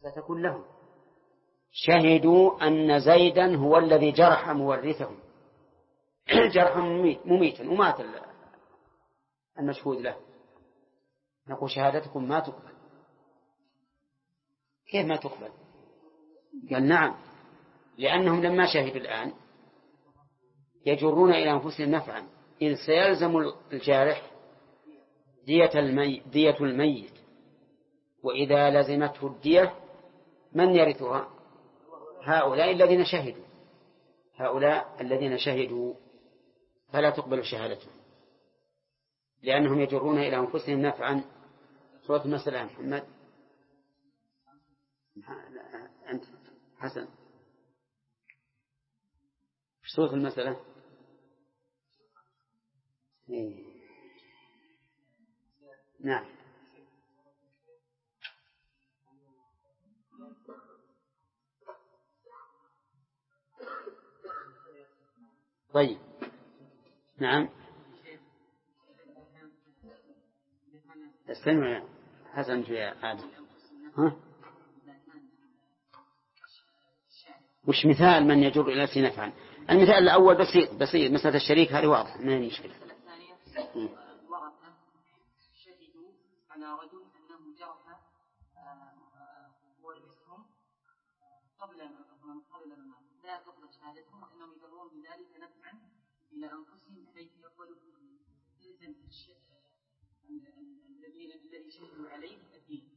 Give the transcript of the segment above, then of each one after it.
فتكون لهم. شهدوا أن زيدا هو الذي جرح مورثهم جرحا مميتا ومات المشهود له. نقول شهادتكم ما تقبل. كيف ما تقبل؟ قال نعم، لأنهم لما شهدوا الآن يجرون إلى أنفسهم نفعا، إذ سيلزم الجارح دية الميت، وإذا لزمته الدية من يرثها؟ هؤلاء الذين شهدوا فلا تقبل شهادتهم لأنهم يجرون إلى أنفسهم نفعا. سورة المسألة يا محمد. أنت حسن سورة المسألة. نعم. طيب نعم. استمع حسن في هذا. وش مثال من يجر إلى نفسه نفعا؟ المثال الأول بسيط مسألة الشريك هذه واضح ما هي مشكلة. ورثة شهدوا على رجل أنه جرح ورثهم قبل ما لا تقبل شهادتهم، أنهم يجرون بذلك نفعا إلى أنفسهم حيث يقبلوا إذن الذي شهدوا عليه الدين،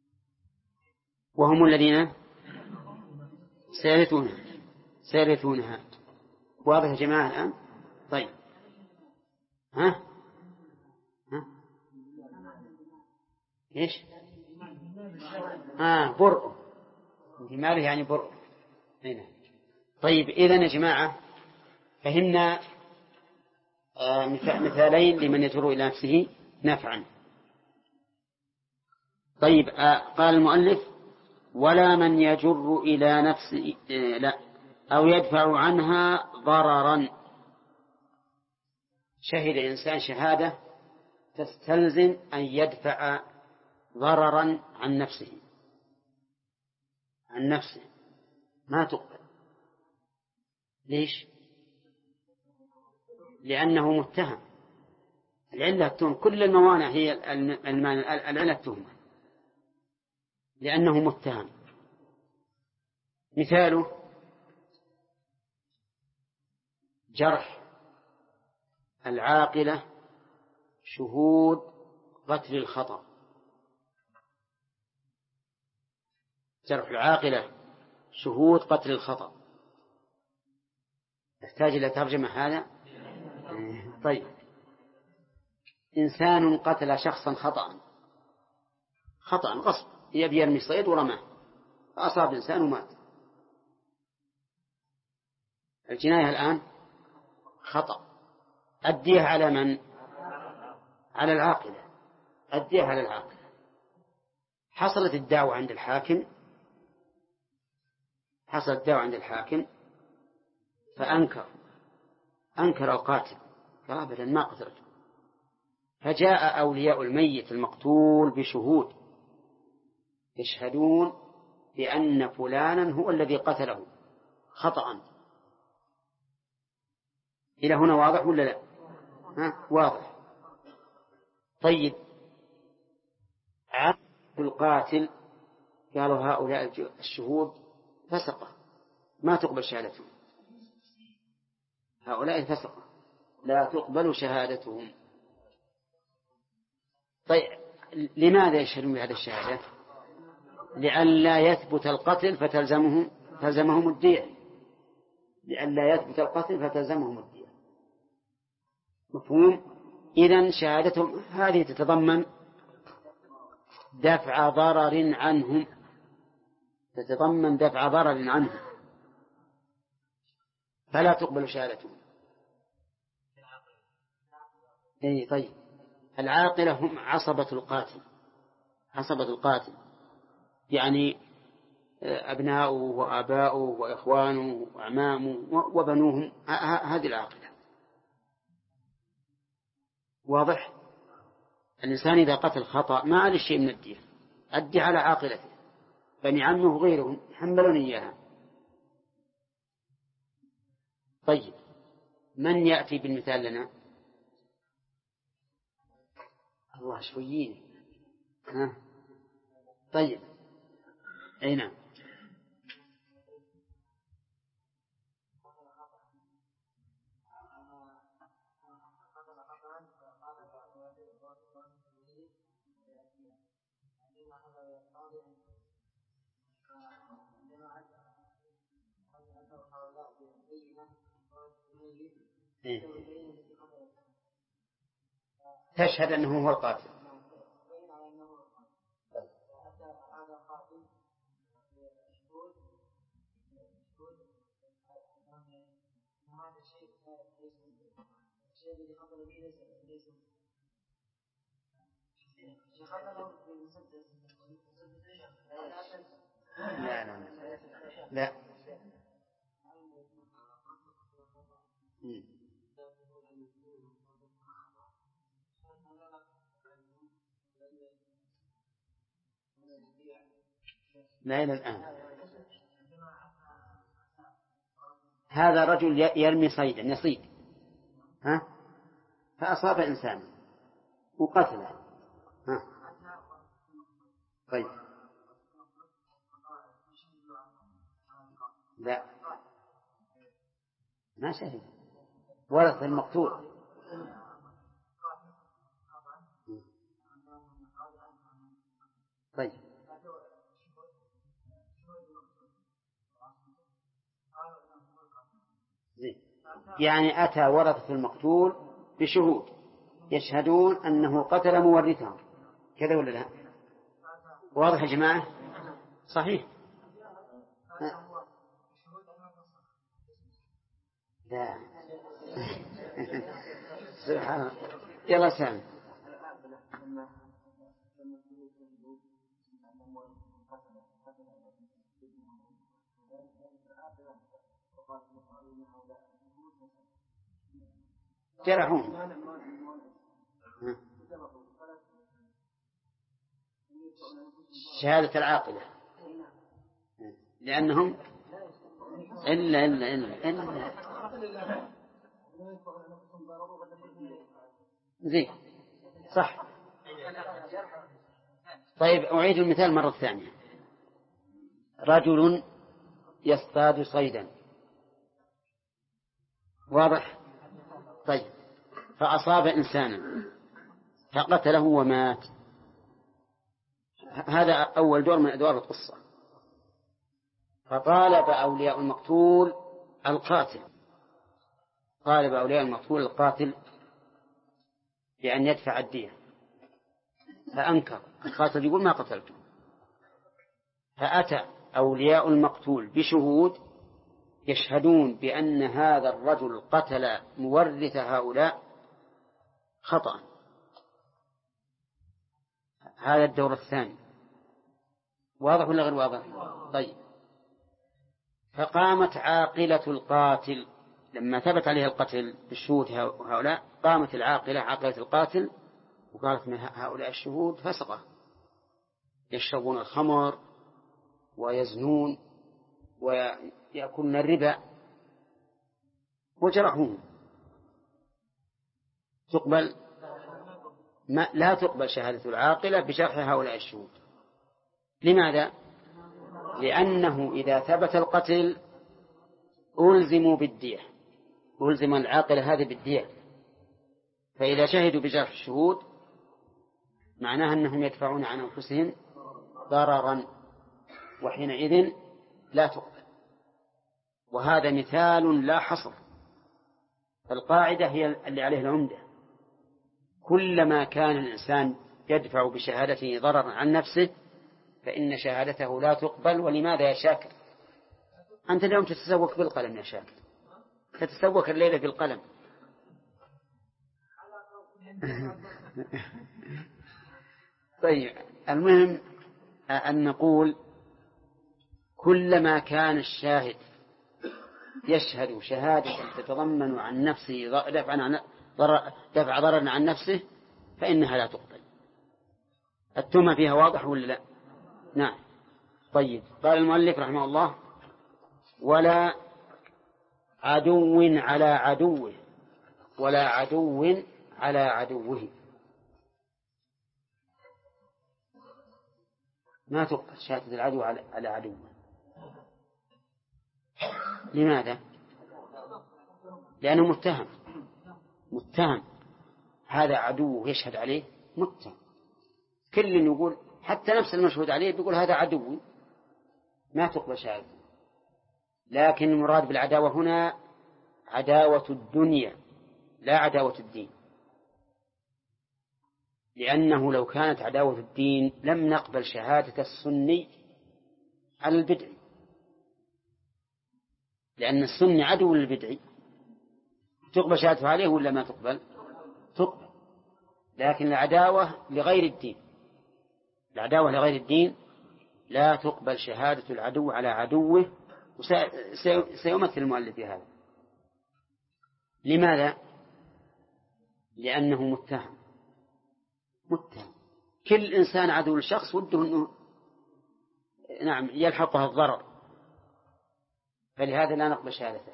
وهم الذين سيرثونها. واضح يا جماعة الآن؟ طيب إيش؟ برء انتماله يعني برء. هنا. طيب إذن يا جماعة فهمنا مثالين لمن يجر إلى نفسه نفعا. طيب قال المؤلف ولا من يجر إلى نفسه لا أو يدفع عنها ضررا. شهد إنسان شهادة تستلزم أن يدفع ضررا عن نفسه ما تقبل. ليش؟ لأنه متهم. العلة التهم، كل الموانع هي العلة التهمة، لأنه متهم. مثاله جرح العاقلة شهود قتل الخطأ. جرح العاقلة شهود قتل الخطأ يحتاج إلى ترجمة هذا. طيب إنسان قتل شخصا خطأ غصب، يبي يرمي صيد ورماه فأصاب إنسان ومات. الجناية الآن خطأ. أديها على من؟ على العاقلة. أديها على العاقلة. حصلت الدعوة عند الحاكم فأنكر القاتل قال أبدا ما قتلته. فجاء أولياء الميت المقتول بشهود يشهدون بأن فلانا هو الذي قتله خطأ. إلى هنا واضح ولا لا؟ واضح. طيب عقل القاتل قالوا هؤلاء الشهود فسقة ما تقبل شهادتهم. هؤلاء فسقة لا تقبل شهادتهم. طيب لماذا يشهدون بهذه الشهادة؟ لئلا يثبت القتل فتلزمهم الدية. مفهوم؟ إذن شهادتهم هذه تتضمن دفع ضرر عنهم فلا تقبل شهادتهم. طيب العاقلة هم عصبة القاتل يعني أبناؤه وآباؤه وإخوانه وأعمامه وبنوهم، هذه العاقلة. واضح؟ الإنسان إذا قتل خطأ ما عليه شيء من الدية، أدي على عاقلته بني عمه وغيرهم يحملون إياها. طيب من يأتي بالمثال لنا؟ الله شويين. طيب أي نعم. تشهد أنه هو القاتل. لا لا لا لا إلى الآن. هذا رجل يرمي صيدا يصيد فأصاب إنسانا وقتله. طيب لا ما شهد ورث المقتول. طيب يعني أتى ورثة المقتول بشهود يشهدون أنه قتل مورثه، كذا ولا لا؟ واضح يا جماعة؟ صحيح. لا سبحان الله. يلا سامي. جرحون شهادة العاقلة لأنهم إلا زين صح. طيب أعيد المثال مرة ثانية. رجل يصطاد صيدا، واضح؟ طيب فأصاب إنسانا فقتله ومات. هذا أول دور من أدوار القصة. فطالب أولياء المقتول القاتل، طالب أولياء المقتول القاتل بأن يدفع الدية، فأنكر. القاتل يقول ما قتلته. فأتى أولياء المقتول بشهود يشهدون بأن هذا الرجل قتل مورث هؤلاء خطأ. هذا الدور الثاني. واضح ولا غير واضح؟ طيب فقامت عاقلة القاتل لما ثبت عليه القتل بالشهود هؤلاء، قامت العاقلة عاقلة القاتل وقالت من هؤلاء الشهود فسقة يشربون الخمر ويزنون ويأكلون الربا وجرحوهم. تقبل؟ لا تقبل شهادة العاقلة بجرح هؤلاء الشهود. لماذا؟ لأنه إذا ثبت القتل ألزموا بالدية، ألزم العاقلة هذه بالدية. فإذا شهدوا بجرح الشهود معناها أنهم يدفعون عن أنفسهم ضررا، وحينئذ لا تقبل. وهذا مثال لا حصر. القاعدة هي اللي عليه العمدة. كلما كان الإنسان يدفع بشهادته ضررا عن نفسه فإن شهادته لا تقبل. ولماذا يا شاكر؟ أنت اليوم تتسوق بالقلم يا شاكر، تتسوق الليلة بالقلم. طيب المهم أن نقول كلما كان الشاهد يشهد شهادة تتضمن عن نفسه دفع ضرر عن نفسه فإنها لا تقبل. التهمة فيها واضح ولا لا؟ نعم. طيب، قال المؤلف رحمه الله: ولا عدو على عدوه ولا عدو على عدوه. ما تقبل شهادة العدو على عدوه. لماذا؟ لأنه متهم، هذا عدوه يشهد عليه متهم. كل يقول، حتى نفس المشهود عليه بيقول هذا عدو، ما تقبل شهادته. لكن المراد بالعداوة هنا عداوة الدنيا لا عداوة الدين، لأنه لو كانت عداوة الدين لم نقبل شهادة السني على البدعي، لأن السني عدو للبدعي. تقبل شهادته عليه ولا ما تقبل؟ تقبل. لكن العداوة لغير الدين لا تقبل شهادة العدو على عدوه، وسيمثل المؤلف هذا. لماذا؟ لأنه متهم. كل إنسان عدو للشخص وده أنه يلحقها الضرر، فلهذا لا نقبل شهادته.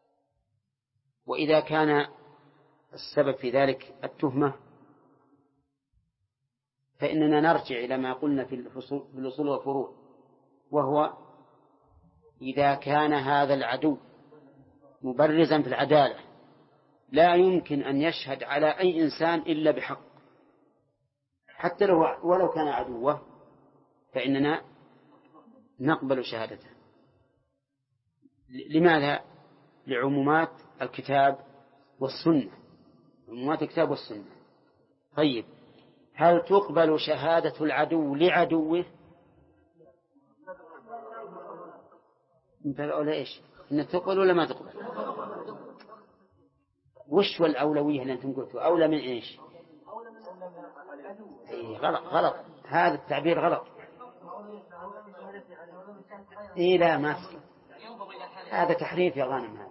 وإذا كان السبب في ذلك التهمة فإننا نرجع إلى ما قلنا في الأصول والفروع، وهو إذا كان هذا العدو مبرزا في العدالة لا يمكن أن يشهد على أي إنسان إلا بحق، حتى ولو كان عدوه، فإننا نقبل شهادته. لماذا؟ لعمومات الكتاب والسنة. طيب، هل تقبل شهادة العدو لعدوه؟ انت الأولى إيش؟ إن تقبل ولا ما تقبل؟ وش والأولوية اللي أنتم قلتوا؟ أولى من إيش؟ غلط، هذا التعبير غلط. لا ما هذا تحريف يا غانم هذا.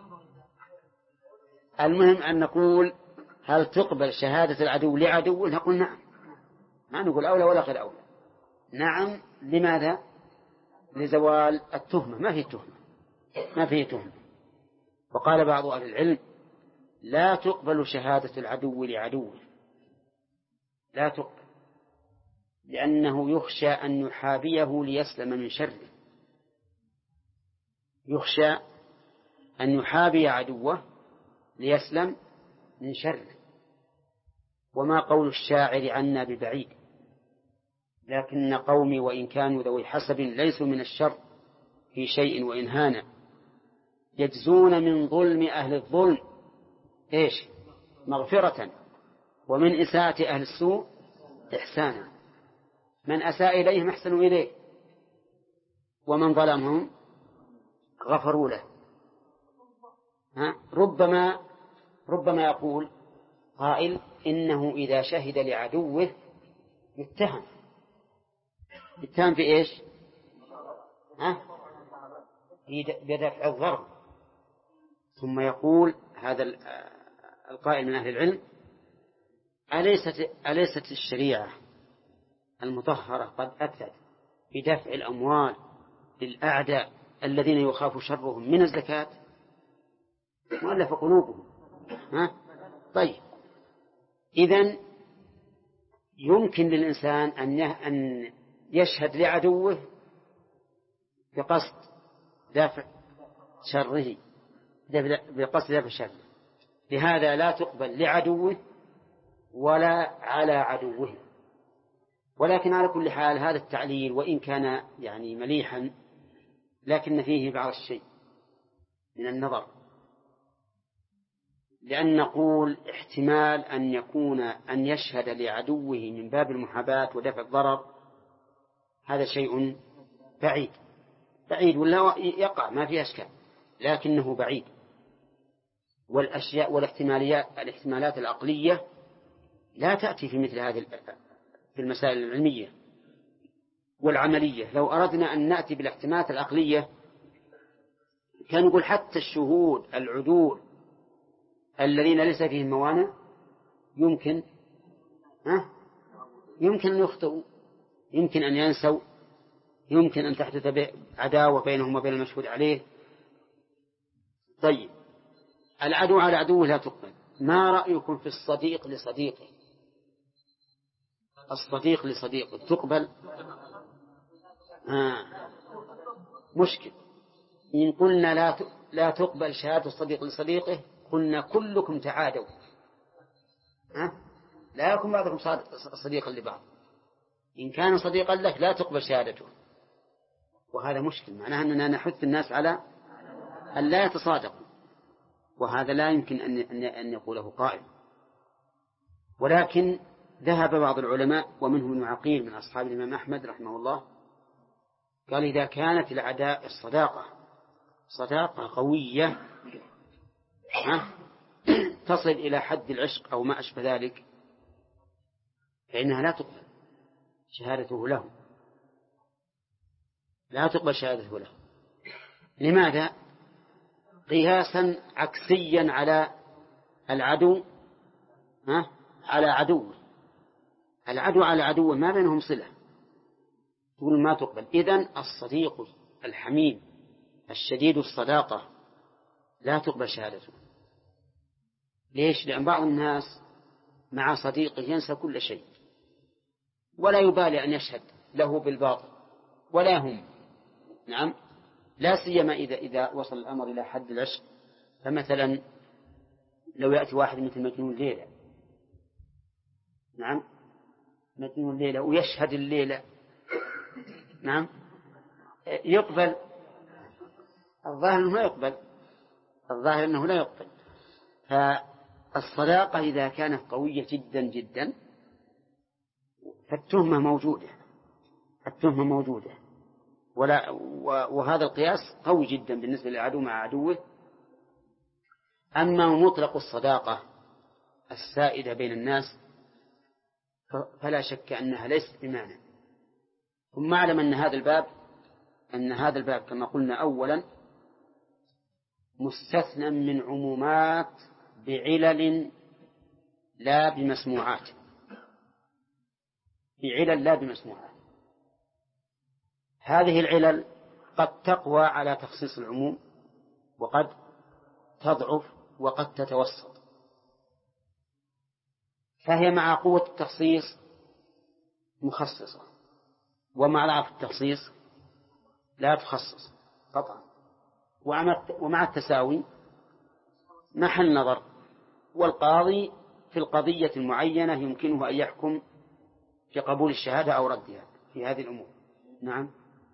المهم أن نقول هل تقبل شهادة العدو لعدو؟ نقول نعم، ما نقول أولى ولا غير أولى. نعم. لماذا؟ لزوال التهمة، ما فيه تهمة. وقال بعض أهل العلم: لا تقبل شهادة العدو لعدوه، لا تقبل، لأنه يخشى أن يحابيه ليسلم من شره. يخشى أن يحابي عدوه ليسلم من شره. وما قول الشاعر عنا ببعيد، لكن قومي وإن كانوا ذوي حسب ليسوا من الشر في شيء وإن هانا، يجزون من ظلم أهل الظلم مغفرة، ومن إساءة أهل السوء إحسانا. من أساء إليهم أحسنوا إليه، ومن ظلمهم غفروا له. ربما يقول قائل: إنه إذا شهد لعدوه يتهم في إيش؟ بدفع الضرر. ثم يقول هذا القائل من أهل العلم: أليست الشريعة المطهرة قد أتت بدفع الأموال للأعداء الذين يخاف شرهم من الزكاة؟ مؤلف قلوبهم. طيب، إذن يمكن للإنسان أن يشهد لعدوه بقصد دافع شره، لهذا لا تقبل لعدوه ولا على عدوه. ولكن على كل حال هذا التعليل وإن كان مليحا، لكن فيه بعض الشيء من النظر، لأن نقول احتمال أن يشهد لعدوه من باب المحاباة ودفع الضرر، هذا شيء بعيد ولا يقع، ما فيه أشكال، لكنه بعيد. والأشياء الاحتمالات العقلية لا تأتي في مثل هذه في المسائل العلمية والعملية. لو أردنا أن نأتي بالاحتمالات العقلية كان نقول حتى الشهود العدول الذين ليس فيهم موانع يمكن أن يخطئوا، يمكن أن ينسوا يمكن أن تحدث عداوة بينهم وبين المشهود عليه. طيب، العدو على عدوه لا تقبل. ما رأيكم في الصديق لصديقه؟ الصديق لصديقه تقبل؟ مشكل. إن قلنا لا تقبل شهادة الصديق لصديقه قلنا كلكم تعادوا، لا يكون بعضكم صديقا لبعض. إن كان صديقا لك لا تقبل شهادته، وهذا مشكل. معناه أننا نحث الناس على أن لا يتصادقوا، وهذا لا يمكن أن يقوله قائل. ولكن ذهب بعض العلماء ومنهم ابن عقيل من أصحاب الإمام أحمد رحمه الله، قال إذا كانت العداء صداقة قوية تصل إلى حد العشق أو ما أشبه ذلك فإنها لا تقبل شهادته له، لا تقبل شهادته له. لماذا؟ قياسا عكسيا على العدو على عدوه. العدو على عدوه ما بينهم صلة، تقول ما تقبل. إذن الصديق الحميم الشديد الصداقة لا تقبل شهادته. ليش؟ لأن بعض الناس مع صديقه ينسى كل شيء ولا يبالي أن يشهد له بالباطل ولا هم. نعم، لا سيما إذا وصل الأمر إلى حد العشق. فمثلا لو يأتي واحد مثل مجنون ليلة، نعم مجنون ليلة ويشهد الليلة، نعم يقبل؟ الظاهر أنه لا يقبل، الظاهر أنه لا يقبل. فالصداقة إذا كانت قوية جدا جدا فالتهمة موجودة، التهمة موجودة. وهذا القياس قوي جدا بالنسبة للعدو مع عدوه. أما مطلق الصداقة السائدة بين الناس فلا شك أنها ليست بمعنى. ثم أعلم أن هذا الباب كما قلنا أولا مستثنى من عمومات بعلل لا بمسموعات، بعلل لا بمسموعات. هذه العلل قد تقوى على تخصيص العموم وقد تضعف وقد تتوسط. فهي مع قوة التخصيص مخصصة، ومع ضعف التخصيص لا تخصص قطعا. ومع التساوي محل نظر، والقاضي في القضية المعينة يمكنه أن يحكم في قبول الشهادة أو ردها في هذه الأمور. نعم.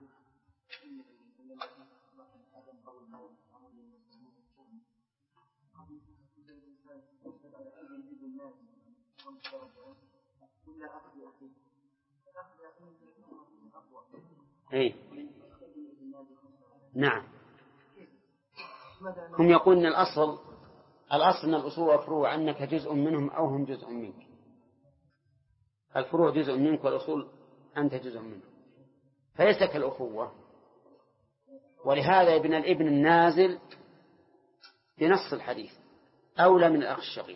أي نعم، هم يقولون الأصل أن الأصول والفروع أنك جزء منهم أو هم جزء منك. الفروع جزء منك والأصول أنت جزء منه، فليس كالأخوة. ولهذا ابن الابن النازل بنص الحديث أولى من الأخ الشقيق،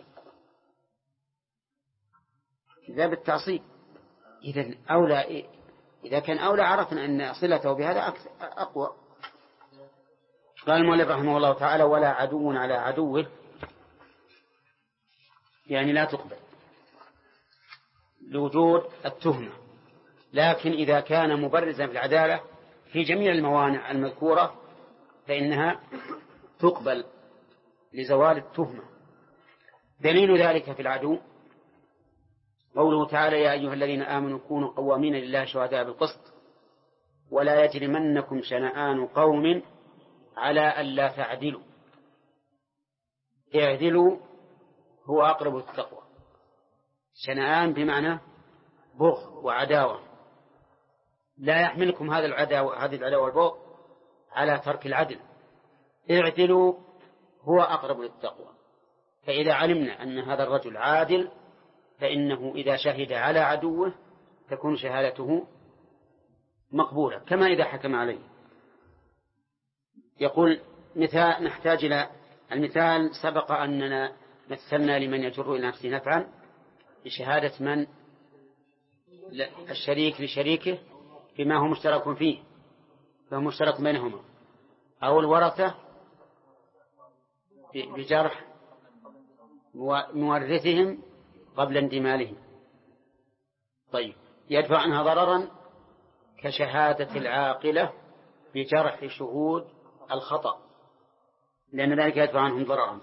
إذا بالتعصيب. إذن أولى، إذا كان أولى عرفنا أن صلته بهذا أقوى. قال المؤلف رحمه الله تعالى: ولا عدو على عدوه، يعني لا تقبل لوجود التهمة. لكن إذا كان مبرزا في العدالة في جميع الموانع المذكورة فإنها تقبل لزوال التهمة. دليل ذلك في العدو قوله تعالى: يا أيها الذين آمنوا كونوا قوامين لله شهداء بالقسط ولا يجرمنكم شنآن قوم على ألا تعدلوا. اعدلوا هو أقرب التقوى. شنآن بمعنى بغض وعداوة، لا يحملكم هذه العداوة والبغض على ترك العدل. اعدلوا هو أقرب للتقوى. فإذا علمنا أن هذا الرجل عادل فإنه إذا شهد على عدوه تكون شهادته مقبولة كما إذا حكم عليه. يقول مثال، نحتاج إلى المثال. سبق أننا مثلنا لمن يجر إلى نفسه نفعا بشهادة من الشريك لشريكه بما هو مشترك فيه. فمشترك بينهما، أو الورثة بجرح مورثهم قبل اندمالهم. طيب، يدفع عنها ضررا كشهادة العاقلة بجرح شهود الخطأ، لأن ذلك يدفع عنهم ضررا.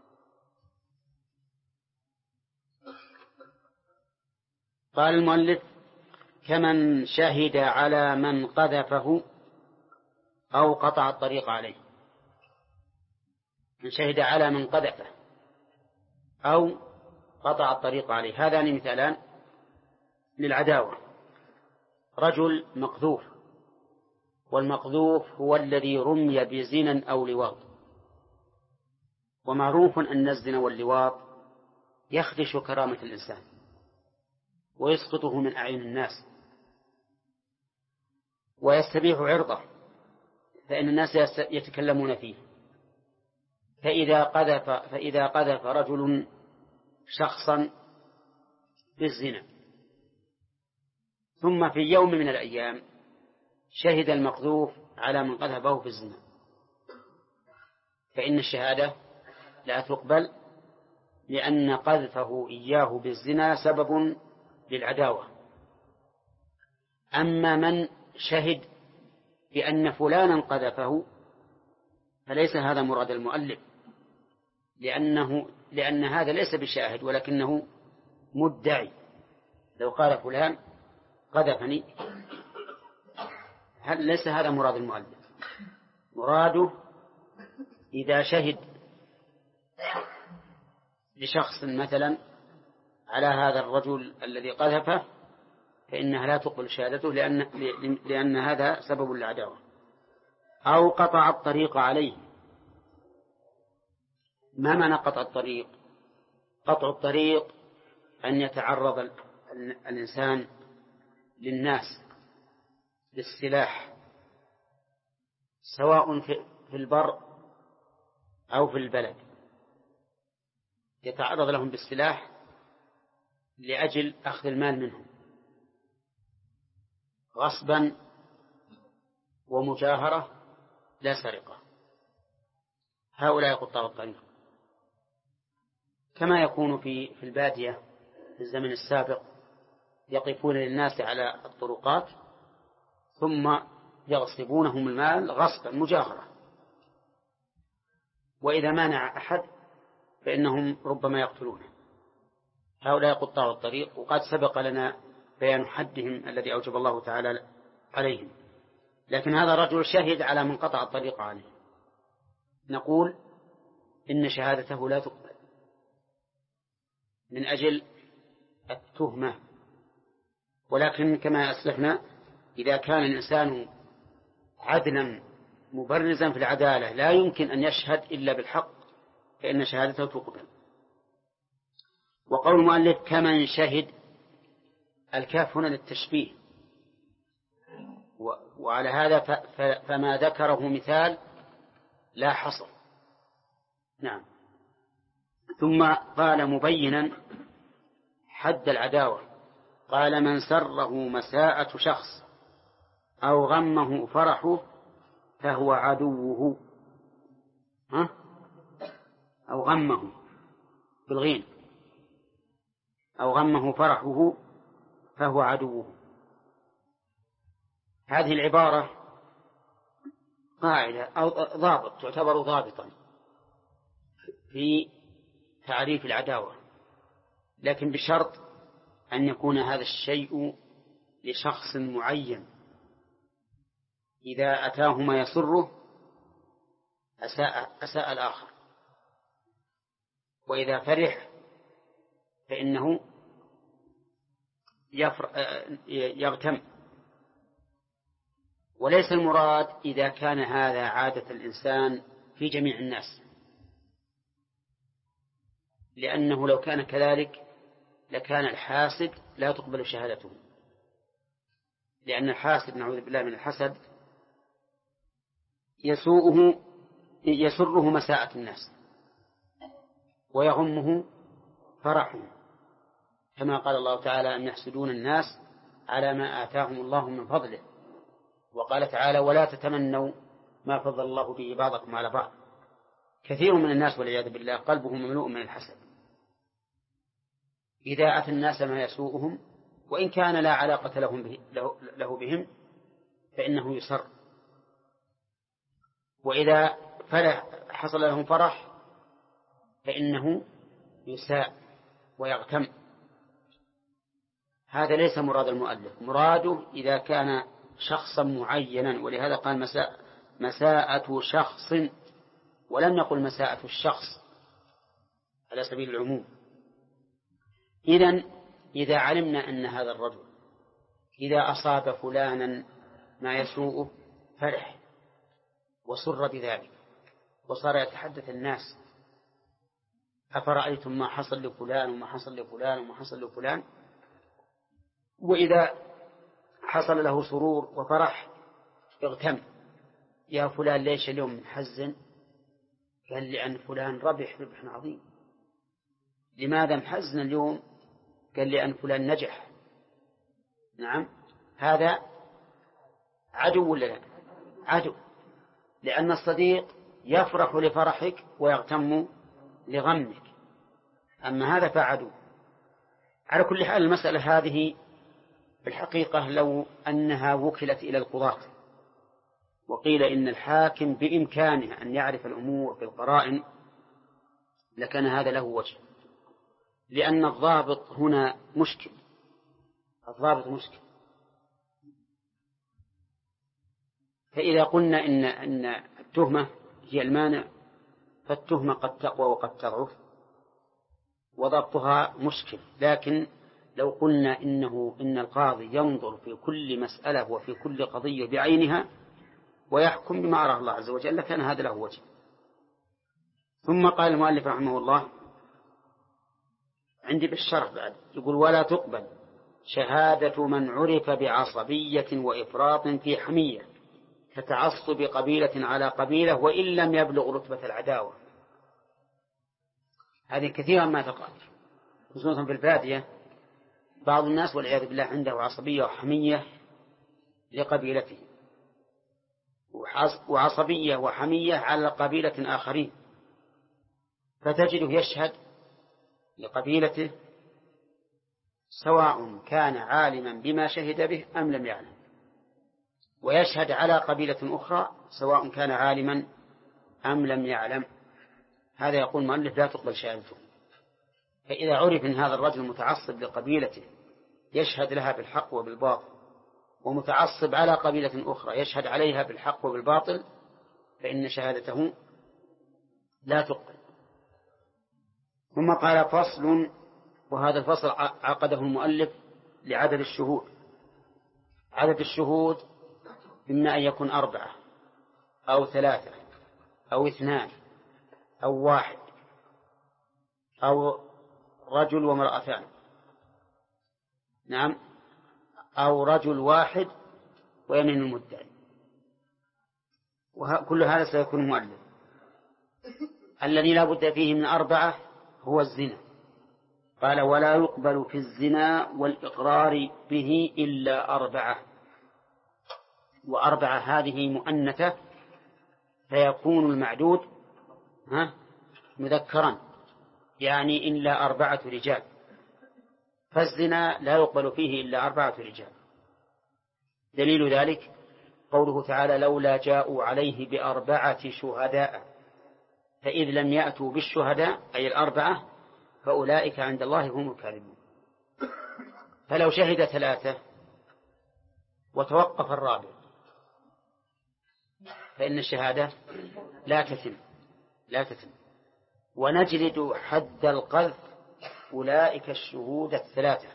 قال المؤلف: كمن شهد على من قذفه أو قطع الطريق عليه. من شهد على من قذفه أو قطع الطريق عليه، هذان مثالان للعداوة. رجل مقذوف، والمقذوف هو الذي رمي بزنا أو لواط، ومعروف أن الزنا واللواط يخدش كرامة الإنسان ويسقطه من أعين الناس ويستبيح عرضه، فإن الناس يتكلمون فيه. فإذا قذف رجل شخصا بالزنا، ثم في يوم من الأيام شهد المقذوف على من قذفه بالزنا، فإن الشهادة لا تقبل، لأن قذفه إياه بالزنا سبب للعداوة. أما من شهد بأن فلانا قذفه فليس هذا مراد المؤلف، لأن هذا ليس بشاهد ولكنه مدعي. لو قال فلان قذفني، ليس هذا مراد المؤلف. مراده إذا شهد لشخص مثلا على هذا الرجل الذي قذفه فإنها لا تقبل شهادته، لأن هذا سبب العداوة. أو قطع الطريق عليه. ما معنى قطع الطريق؟ قطع الطريق أن يتعرض الإنسان للناس بالسلاح، سواء في البر أو في البلد، يتعرض لهم بالسلاح لأجل أخذ المال منهم غصبا ومجاهرة لا سرقة. هؤلاء قطاع الطريق، كما يكون في البادية في الزمن السابق، يقفون للناس على الطرقات ثم يغصبونهم المال غصبا مجاهرة، وإذا مانع أحد فإنهم ربما يقتلونه. هؤلاء قطاع الطريق، وقد سبق لنا بيان حدهم الذي أوجب الله تعالى عليهم. لكن هذا الرجل شهد على من قطع الطريق عليه، نقول إن شهادته لا تقبل من أجل التهمة. ولكن كما أسلفنا، إذا كان الإنسان عدلا مبرزا في العدالة لا يمكن أن يشهد إلا بالحق فإن شهادته تقبل. وقول المؤلف كمن شهد، الكاف هنا للتشبيه، وعلى هذا فما ذكره مثال لا حصر. نعم. ثم قال مبينا حد العداوة، قال من سره مساءة شخص أو غمه فرحه فهو عدوه. أو غمه بالغين، أو غمه فرحه فهو عدوه. هذه العبارة قاعدة أو ضابط، تعتبر ضابطا في تعريف العداوة، لكن بشرط أن يكون هذا الشيء لشخص معين، إذا أتاه ما يسره أساء الآخر، وإذا فرح فإنه يغتم. وليس المراد إذا كان هذا عادة الإنسان في جميع الناس، لأنه لو كان كذلك لكان الحاسد لا تقبل شهادته، لأن الحاسد نعوذ بالله من الحسد يسره مساءة الناس ويغمه فرحه، كما قال الله تعالى أم يحسدون الناس على ما آتاهم الله من فضله وقال تعالى ولا تتمنوا ما فضل الله به بعضكم على بعض. كثير من الناس والعياذ بالله قلبه مملوء من الحسد، إذا أتى الناس ما يسوءهم وإن كان لا علاقة له بهم فإنه يسر، وإذا حصل لهم فرح فإنه يساء ويغتم. هذا ليس مراد المؤلف، مراده إذا كان شخصا معينا، ولهذا قال مساءة شخص ولم يقل مساءة الشخص على سبيل العموم. إذا علمنا أن هذا الرجل إذا أصاب فلانا ما يسوءه فرح وسر بذلك وصار يتحدث الناس أفرأيتم ما حصل لفلان وما حصل لفلان وما حصل لفلان، وإذا حصل له سرور وفرح اغتم، يا فلان ليش اليوم محزن؟ قال لأن فلان ربح عظيم. لماذا محزن اليوم؟ قال لأن فلان نجح. نعم، هذا عدو ولا لا؟ عدو، لأن الصديق يفرح لفرحك ويغتم لغمك، أما هذا فعدو. على كل حال المسألة هذه في الحقيقة لو أنها وكلت إلى القضاة وقيل إن الحاكم بإمكانه أن يعرف الأمور بالقرائن لكان هذا له وجه، لأن الضابط هنا مشكل. الضابط مشكل. فإذا قلنا إن التهمة هي المانع فالتهمة قد تقوى وقد تضعف وضبطها مشكل. لكن لو قلنا إن القاضي ينظر في كل مسألة وفي كل قضية بعينها ويحكم بما أراه الله عز وجل لكان هذا له وجه. ثم قال المؤلف رحمه الله عندي بالشرح بعد يقول ولا تقبل شهادة من عرف بعصبية وإفراط في حمية كتعصب قبيلة على قبيلة وإن لم يبلغ رتبة العداوة. هذه كثيرا ما تقع خصوصا في البادية. بعض الناس والعياذ بالله عنده عصبية وحمية لقبيلته وعصبية وحمية على قبيلة آخرين، فتجده يشهد لقبيلته سواء كان عالما بما شهد به أم لم يعلم، ويشهد على قبيلة أخرى سواء كان عالما أم لم يعلم. هذا يقول المؤلف لا تقبل شهادته. فإذا عرف أن هذا الرجل متعصب لقبيلته يشهد لها بالحق وبالباطل، ومتعصب على قبيلة أخرى يشهد عليها بالحق وبالباطل، فإن شهادته لا تقبل. ثم قال فصل، وهذا الفصل عقده المؤلف لعدد الشهود. عدد الشهود إما أن يكون 4 أو 3 أو 2 أو 1 أو رجل وامرأتان، نعم، أو رجل واحد ويمين المدعي، وكل هذا سيكون مؤلف. الذي لا بد فيه من 4 هو الزنا. قال ولا يقبل في الزنا والإقرار به إلا 4. و4 هذه مؤنثة فيكون المعدود مذكرا، يعني إلا 4 رجال، فالزنا لا يقبل فيه إلا 4 رجال. دليل ذلك قوله تعالى لولا جاءوا عليه ب4 شهداء فإذ لم يأتوا بالشهداء أي 4 فأولئك عند الله هم الكاذبون. فلو شهد 3 وتوقف الرابع فإن الشهادة لا تتم ونجلد حد القذف أولئك الشهود 3.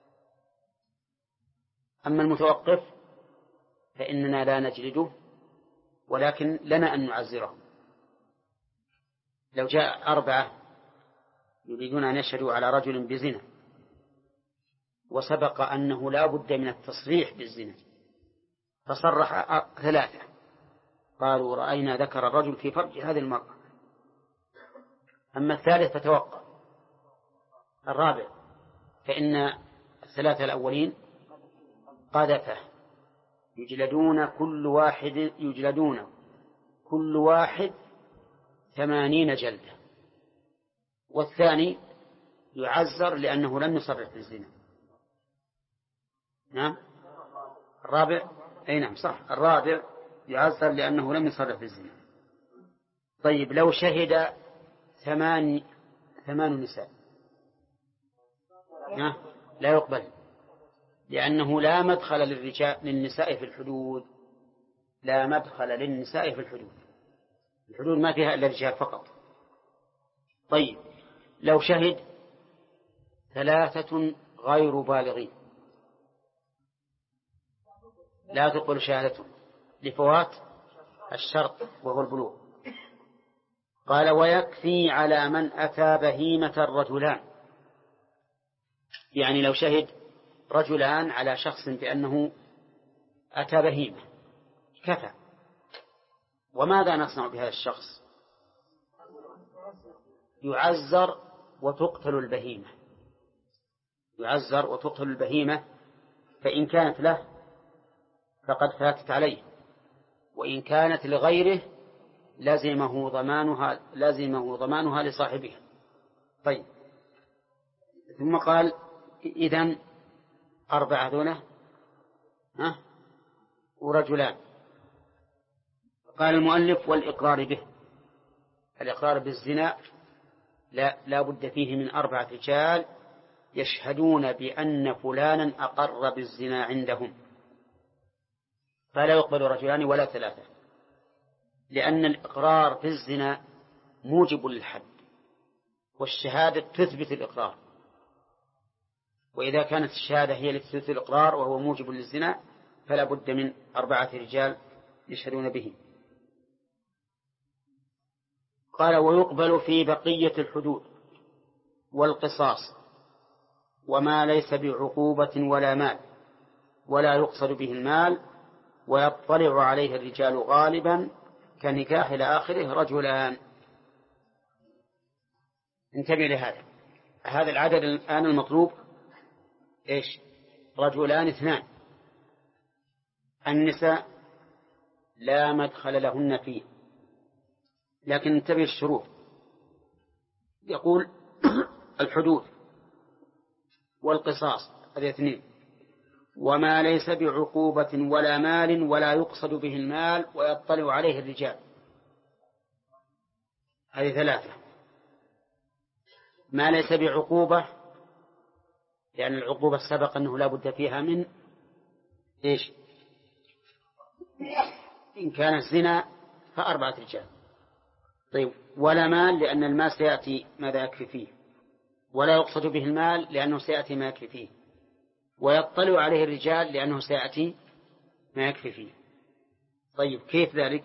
أما المتوقف فإننا لا نجلده ولكن لنا أن نعزره. لو جاء 4 يريدون أن يشهدوا على رجل بزنا وسبق أنه لا بد من التصريح بالزنا فصرح 3 قالوا رأينا ذكر الرجل في فرج هذه المرأة، أما الثالث فتوقع الرابع فإن 3 الأولين قذفه يجلدون كل واحد 80 جلدة، والثاني يعزر لأنه لم يصرح بالزنا. نعم الرابع، أي نعم صح، الرابع يعزر لأنه لم يصرح بالزنا. طيب لو شهد 8 نساء لا يقبل، لأنه لا مدخل للنساء في الحدود، لا مدخل للنساء في الحدود، الحدود ما فيها إلا الرجال فقط. طيب لو شهد 3 غير بالغين لا تقبل شهادته لفوات الشرط وهو البلوغ. قال ويكفي على من أتى بهيمة الرجلان، يعني لو شهد رجلان على شخص بأنه أتى بهيمة كفى. وماذا نصنع بهذا الشخص؟ يعزر وتقتل البهيمة، يعزر وتقتل البهيمة، فإن كانت له فقد فاتت عليه، وإن كانت لغيره لزمه ضمانها لصاحبها. طيب ثم قال إذن 4 دونه ورجلان. قال المؤلف والإقرار به، الإقرار بالزنا لا بد فيه من 4 رجال يشهدون بأن فلانا أقر بالزنا عندهم، فلا يقبل رجلان ولا 3، لأن الإقرار في الزنا موجب للحد، والشهادة تثبت الإقرار، وإذا كانت الشهادة هي التي تثبت الإقرار وهو موجب للزنا فلا بد من 4 رجال يشهدون به. قال ويقبل في بقية الحدود والقصاص وما ليس بعقوبة ولا مال ولا يقصد به المال، ويطلع عليه الرجال غالبا كنكاح إلى آخره رجلان. انتبه لهذا، هذا العدد الآن المطلوب إيش؟ رجلان 2. النساء لا مدخل لهن فيه، لكن انتبه الشروط. يقول الحدود والقصاص هذه 2، وما ليس بعقوبة ولا مال ولا يقصد به المال ويطلع عليه الرجال هذه 3. ما ليس بعقوبة لأن العقوبة سبق أنه لا بد فيها من إيش؟ إن كان الزنا ف4 رجال. طيب ولا مال لأن المال سيأتي ماذا يكفي فيه، ولا يقصد به المال لأنه سيأتي ما يكفي فيه، ويطلع عليه الرجال لأنه سيأتي ما يكفي فيه. طيب كيف ذلك؟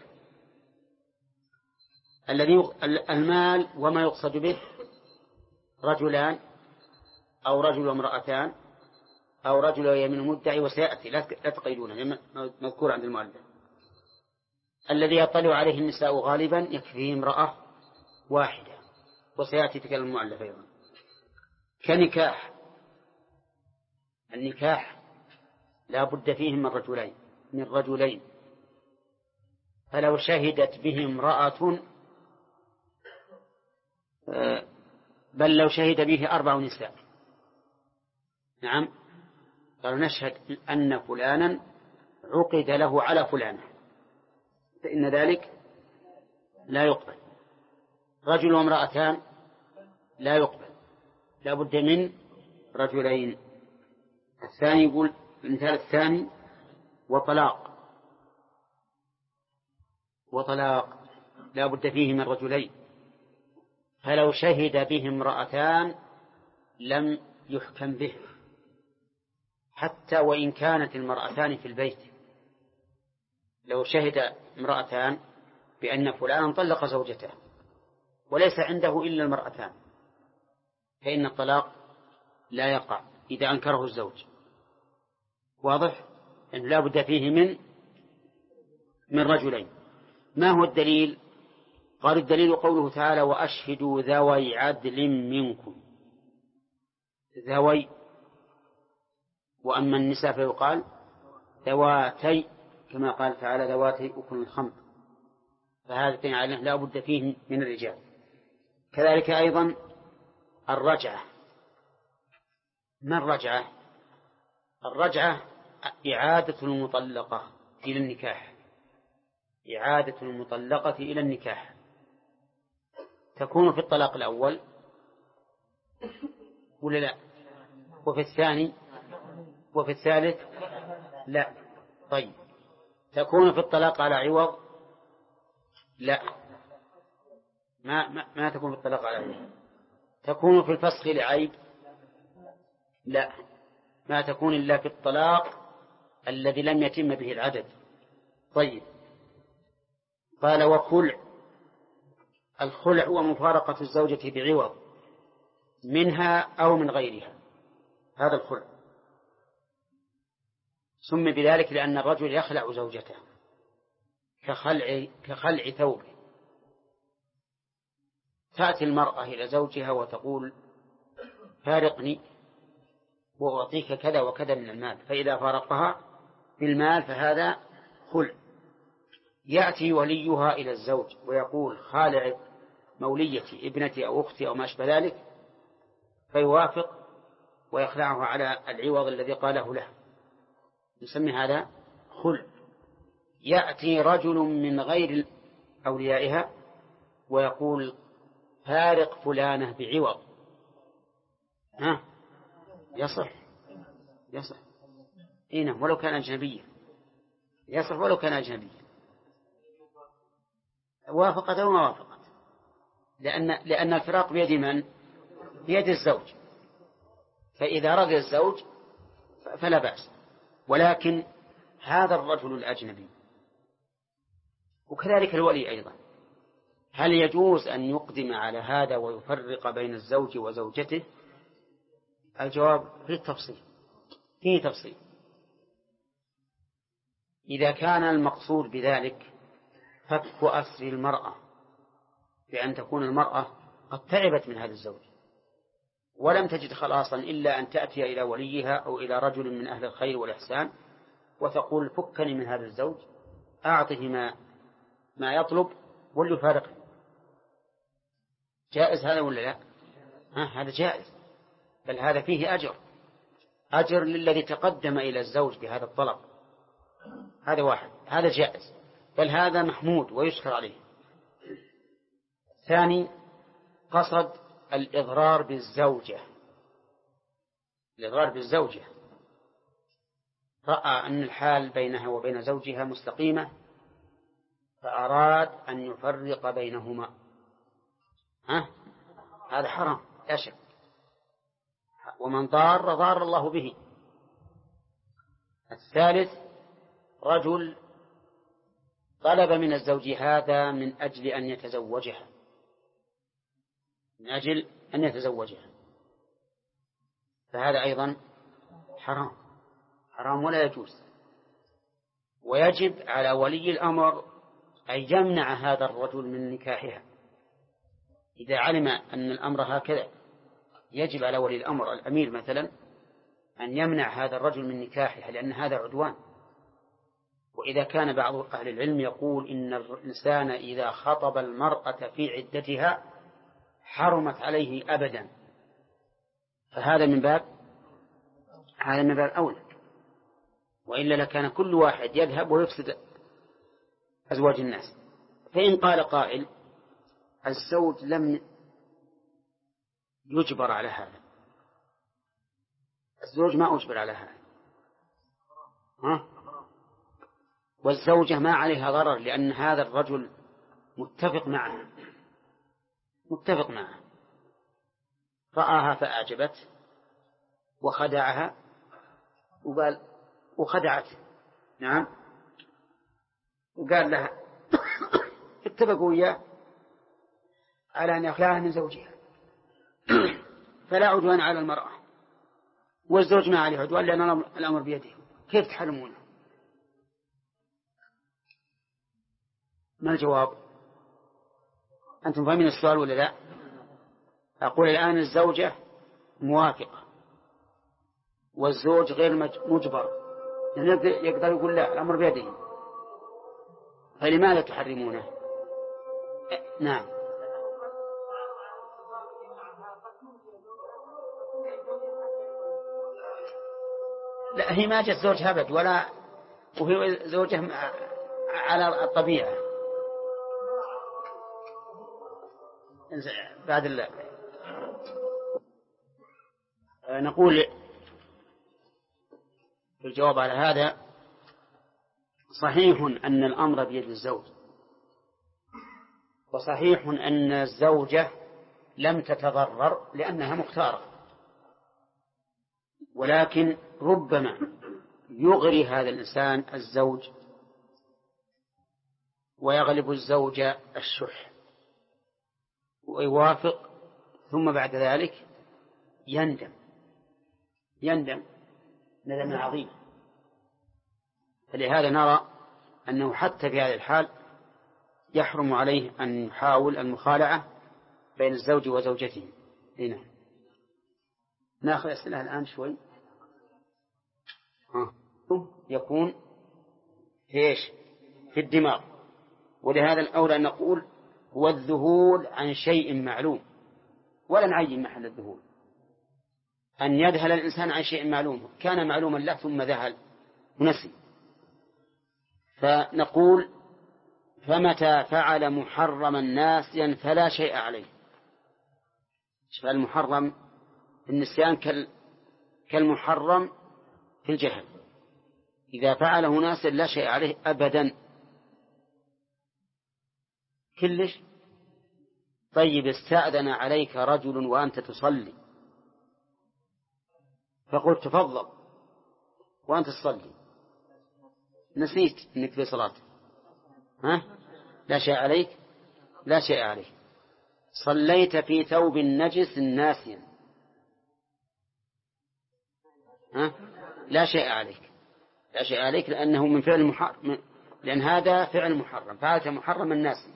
المال وما يقصد به رجلان أو رجل وامرأتان أو رجل ويمين مدعي، وسيأتي لا تقيدونه مذكور عند المؤلف. الذي يطلع عليه النساء غالبا يكفيه امرأة واحدة، وسيأتي تكلم المؤلف أيضا. كنكاح، النكاح لا بد فيه من رجلين، فلو شهدت به امرأة بل لو شهد به 4 نساء، نعم، قالوا نشهد أن فلانا عقد له على فلانة، فإن ذلك لا يقبل. رجل وامرأتان لا يقبل، لا بد من رجلين. الثاني يقول المثال الثاني وطلاق لا بد فيه من رجلين، فلو شهد به امرأتان لم يحكم به حتى وإن كانت المرأتان في البيت. لو شهد امرأتان بأن فلانا طلق زوجته وليس عنده إلا المرأتان فإن الطلاق لا يقع إذا أنكره الزوج. واضح؟ أنه لا بد فيه من رجلين. ما هو الدليل؟ قال الدليل قوله تعالى وأشهدوا ذوي عدل منكم، ذوي، وأما النساء فيقال ذواتي كما قال تعالى ذواتي أكل الخمر، فهذا يعني لا بد فيه من الرجال. كذلك أيضا الرجعة. ما الرجعة؟ الرجعة إعادة المطلقة إلى النكاح، إعادة المطلقة إلى النكاح، تكون في الطلاق الأول ولا لا؟ وفي الثاني وفي الثالث لا. طيب تكون في الطلاق على عوض؟ لا، ما تكون في الطلاق على عوض. تكون في الفسخ لعيب؟ لا، ما تكون إلا في الطلاق الذي لم يتم به العدد. طيب قال وخلع. الخلع هو مفارقة الزوجة بعوض منها أو من غيرها، هذا الخلع. سمي بذلك لأن الرجل يخلع زوجته كخلع ثوبه. تأتي المرأة إلى زوجها وتقول فارقني وأعطيك كذا وكذا من المال، فإذا فارقها بالمال فهذا خلع. يأتي وليها إلى الزوج ويقول خالع موليتي ابنتي أو أختي أو ما أشبه ذلك، فيوافق ويخلعه على العوض الذي قاله له، نسمي هذا خلع. يأتي رجل من غير أوليائها ويقول فارق فلانة بعوض، يصح إنه ولو كان أجنبيا، يصح ولو كان أجنبيا، وافقت أو ما وافقت، لأن الفراق بيد من؟ بيد الزوج، فإذا رضي الزوج فلا بأس. ولكن هذا الرجل الأجنبي وكذلك الولي أيضا، هل يجوز أن يقدم على هذا ويفرق بين الزوج وزوجته؟ الجواب فيه تفصيل. إذا كان المقصود بذلك فك أسر المرأة بأن تكون المرأة قد تعبت من هذا الزوج ولم تجد خلاصا إلا أن تأتي إلى وليها أو إلى رجل من أهل الخير والإحسان وتقول فكني من هذا الزوج، أعطه ما يطلب وليفارقه، جائز هذا ولا لا؟ هذا جائز، بل هذا فيه أجر للذي تقدم إلى الزوج بهذا الطلب، هذا واحد، هذا جائز، بل هذا محمود ويشكر عليه. ثاني قصد الإضرار بالزوجة. رأى أن الحال بينها وبين زوجها مستقيمة فأراد أن يفرق بينهما، هذا حرام لا شك، ومن ضار الله به. الثالث رجل طلب من الزوج هذا من أجل أن يتزوجها، فهذا أيضا حرام ولا يجوز. ويجب على ولي الأمر أن يمنع هذا الرجل من نكاحها إذا علم أن الأمر هكذا. يجب على ولي الأمر الأمير مثلا أن يمنع هذا الرجل من نكاحها، لأن هذا عدوان. وإذا كان بعض أهل العلم يقول إن الإنسان إذا خطب المرأة في عدتها حرمت عليه أبدا، فهذا من باب أولى، وإلا لكان كل واحد يذهب ويفسد أزواج الناس. فإن قال قائل الزوج لم يجبر على هذا، الزوج ما أجبر على هذا، والزوجة ما عليها ضرر لأن هذا الرجل متفق معها، رآها فأعجبت وخدعها وخدعته، نعم، وقال لها اتفقوا إياه على أن يخلعها من زوجها فلا عدوان على المرأة، والزوج ما عليه عدوان لأن الأمر بيده، كيف تحرمونه؟ ما الجواب؟ أنتم فاهمين السؤال ولا لا؟ أقول الآن الزوجة موافقة والزوج غير مجبر، يعني يقدر يقول لا الأمر بيده، فلماذا تحرمونه؟ نعم. لا، هي ما جت زوجها أبد، ولا وهي زوجها على الطبيعة. بعد الله نقول في الجواب على هذا: صحيح أن الأمر بيد الزوج، وصحيح أن الزوجة لم تتضرر لأنها مختارة، ولكن ربما يغري هذا الإنسان الزوج ويغلب الزوج الشح ويوافق، ثم بعد ذلك يندم ندم عظيم. فلهذا نرى أنه حتى في هذه الحال يحرم عليه أن يحاول المخالعة بين الزوج وزوجته. هنا نأخذ أسئلة الآن شوي. يكون في الدماغ، ولهذا الأولى أن نقول هو الذهول عن شيء معلوم، ولا نعين محل الذهول. أن يذهل الإنسان عن شيء معلوم كان معلوما له ثم ذهل ونسي. فنقول: فمتى فعل محرما ناسيا فلا شيء عليه. فالمحرم في النسيان كالمحرم في الجهل، إذا فعله ناسيا لا شيء عليه أبدا كلش. طيب، استأذن عليك رجل وأنت تصلي، فقلت تفضل وأنت تصلي، نسيت أنك في صلاة، لا شيء عليك؟ لا شيء عليك. صليت في ثوب نجس ناسيا، لا شيء عليك، لا شيء عليك، لأنه من فعل محرم، لأن هذا فعل محرم، فهذا محرم الناسي.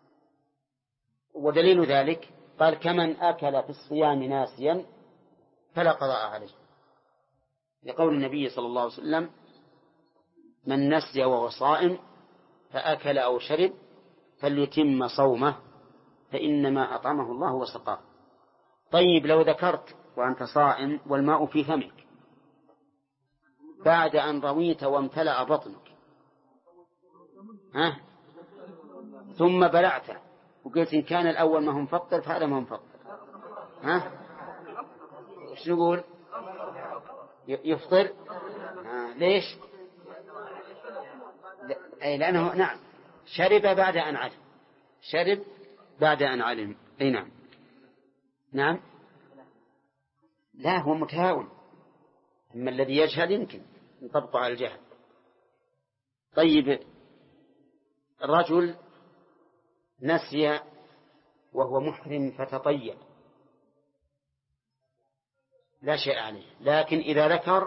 ودليل ذلك قال: كمن أكل في الصيام ناسيا فلا قضاء عليه، لقول النبي صلى الله عليه وسلم: من نسي وهو صائم فأكل أو شرب فليتم صومه فإنما أطعمه الله وسقاه. طيب، لو ذكرت وأنت صائم والماء في فمك بعد أن رويت وامتلأ بطنك، ثم بلعت وقلت إن كان الأول ما هو مفطر فهذا ما هو مفطر، إيش نقول؟ يفطر. ليش؟ لأنه نعم شرب بعد أن علم، شرب بعد أن علم. أي نعم. نعم، لا هو متهاون، أما الذي يجهل يمكن نطبقه على الجهل. طيب، الرجل نسي وهو محرم فتطيب، لا شيء عليه، لكن إذا ذكر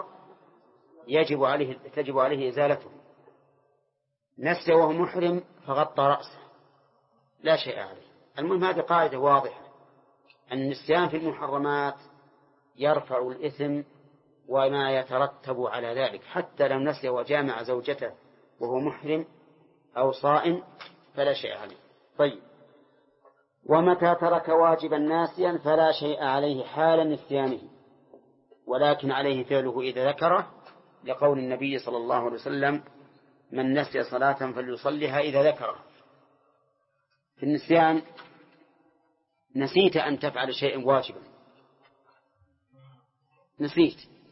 تجب عليه إزالته. نسي وهو محرم فغطى رأسه، لا شيء عليه. المهم هذه قاعدة واضحة: النسيان في المحرمات يرفع الإثم وما يترتب على ذلك، حتى لو نسي وجامع زوجته وهو محرم أو صائم فلا شيء عليه. طيب، ومتى ترك واجبا ناسيا فلا شيء عليه حال نسيانه، ولكن عليه فعله إذا ذكره، لقول النبي صلى الله عليه وسلم: من نسي صلاة فليصلها إذا ذكره. في النسيان نسيت أن تفعل شيء واجبا، نسيت،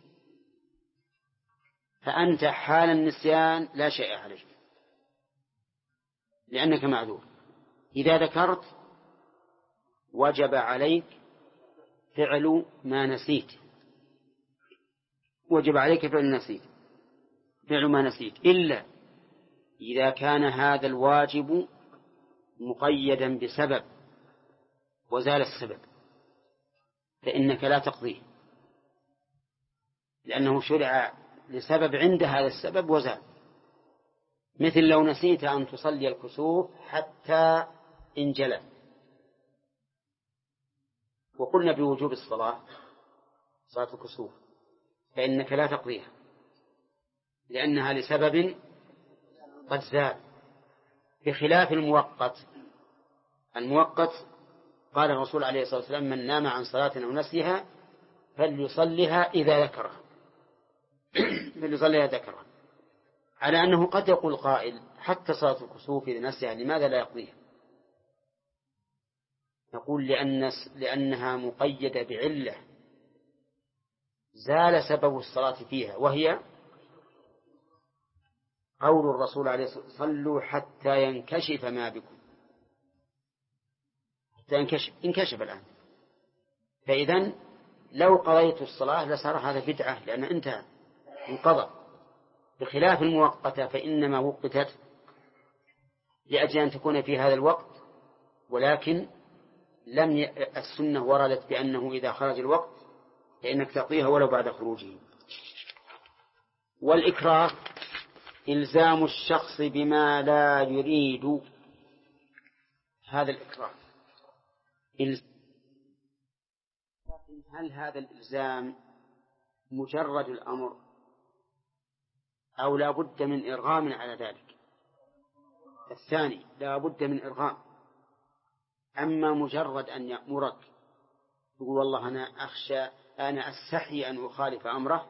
فأنت حال النسيان لا شيء عليك لأنك معذور. إذا ذكرت وجب عليك فعل ما نسيت، وجب عليك فعل ما نسيت، إلا إذا كان هذا الواجب مقيدا بسبب وزال السبب فإنك لا تقضيه، لأنه شرع لسبب عند هذا السبب وزال. مثل لو نسيت أن تصلي الكسوف حتى انجلى، وقلنا بوجوب صلاة الكسوف، فإنك لا تقضيها لأنها لسبب قد زال. بخلاف المؤقت. المؤقت قال الرسول عليه الصلاة والسلام: من نام عن صلاة أو نسيها فليصلها إذا ذكرها. فليصلها ذكرها، على أنه قد يقول قائل: حتى صلاة الكسوف إذا نسيها لماذا لا يقضيها؟ نقول لأنها مقيدة بعلة زال سبب الصلاة فيها، وهي قول الرسول عليه الصلاة والسلام: صلوا حتى ينكشف ما بكم. حتى انكشف الآن. فإذن لو قضيت الصلاة لصار هذا بدعة، لأن انتهى انقضى. بخلاف المؤقتة فإنما وقتت لأجل أن تكون في هذا الوقت، ولكن السنة وردت بأنه إذا خرج الوقت فإنك تقضيها ولو بعد خروجه. والإكراه إلزام الشخص بما لا يريد. هذا الإكراه هل هذا الإلزام مجرد الأمر أو لا بد من إرغام على ذلك؟ الثاني لا بد من إرغام. أما مجرد أن يأمرك يقول: والله أنا أستحي أن أخالف أمره،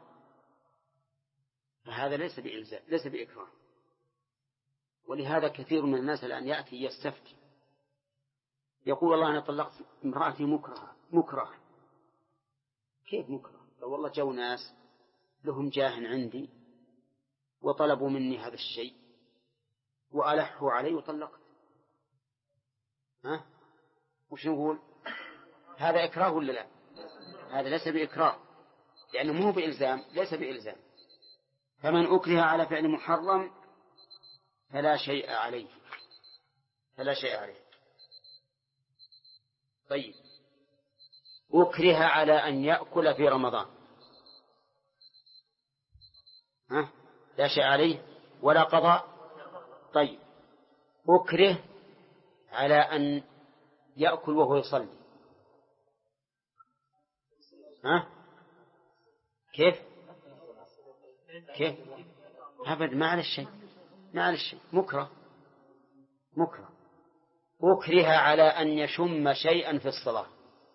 فهذا ليس بإلزام، ليس بإكراه. ولهذا كثير من الناس الآن يأتي يستفتي يقول: والله أنا طلقت امرأتي مكره. كيف مكره؟ والله جو ناس لهم جاه عندي وطلبوا مني هذا الشيء وألحوا علي وطلقت. وش نقول؟ هذا إكراه ولا لا؟ هذا ليس بإكراه، لأنه مو بإلزام، ليس بإلزام. فمن أكره على فعل محرم فلا شيء عليه. طيب، أكره على أن يأكل في رمضان، لا شيء عليه ولا قضاء. طيب، أكره على أن يأكل وهو يصلي، كيف أبد ما على الشيء، مكره. أكره على أن يشم شيئا في الصلاة.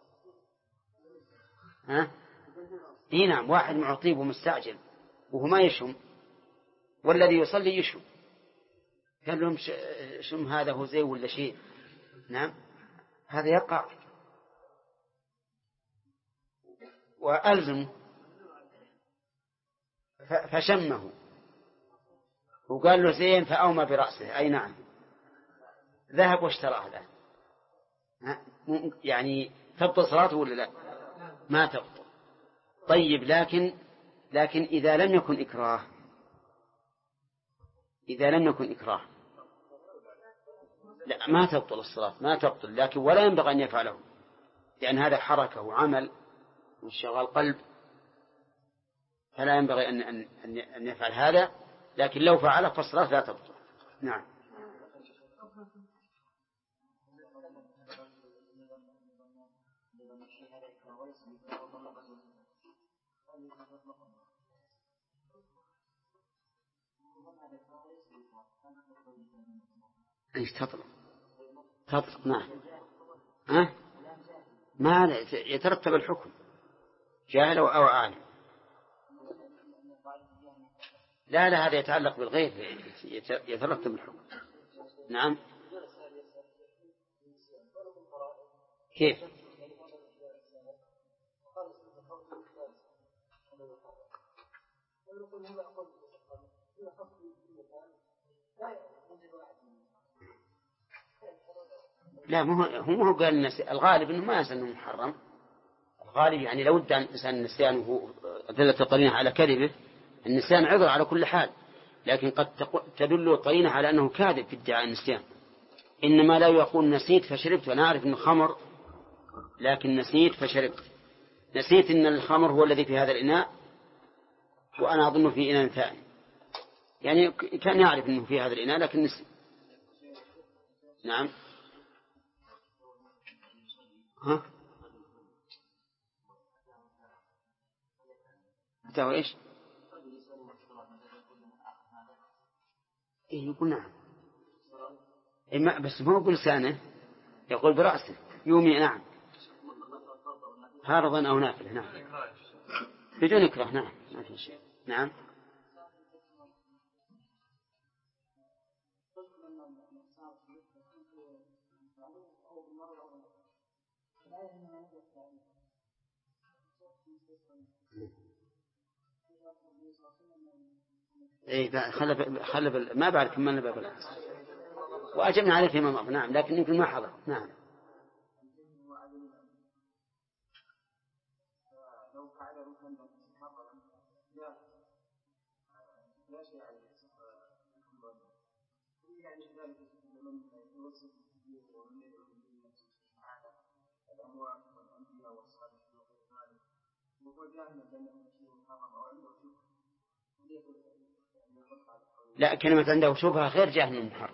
نعم، واحد معطيب ومستعجل وهو ما يشم، والذي يصلي يشم، قال لهم: شم هذا هو زي ولا شيء؟ نعم، هذا يقع. وألزم فشمه وقال له زين فأومى برأسه، أي نعم، ذهب واشتراه الآن. يعني تبطل صلاته ولا لا؟ ما تبطل. طيب، لكن إذا لم يكن إكراه لا، ما تبطل الصلاة، ما تبطل، لكن ولا ينبغي أن يفعله، لأن هذا حركة وعمل وانشغال قلب، فلا ينبغي أن يفعل هذا. لكن لو فعله فالصلاة لا تبطل. نعم. ايش تطلق؟ نعم. ما يترتب الحكم، جاهل أو عالم. لا، هذا يتعلق بالغيب، يترتب الحكم. نعم. كيف؟ لا، هو قال الغالب انه ما ينسى انه محرم. الغالب يعني لو ادعى الانسان النسيان وهو دلت القرينه على كذبه، النسيان عذر على كل حال، لكن قد تدل القرينه على انه كاذب في ادعاء النسيان. انما لا يقول نسيت فشربت، وانا اعرف انه خمر لكن نسيت فشربت. نسيت ان الخمر هو الذي في هذا الاناء وانا اظن في اناء ثاني، يعني كان يعرف انه في هذا الاناء لكن نسي. نعم. متى ايش؟ يقول نعم. بس ما هو بلسانه، يقول برأسه يومي. نعم، هارضا أو نافلة. نعم، بدون إكراه. نعم، ما في شيء. نعم. إيه، خلف ما بعد كملنا باب العصر وأجبنا عليه فيما مضى. نعم، لكن يمكن ما حضر. نعم. لا، كلمة عنده شبهة غير جاهل محرم.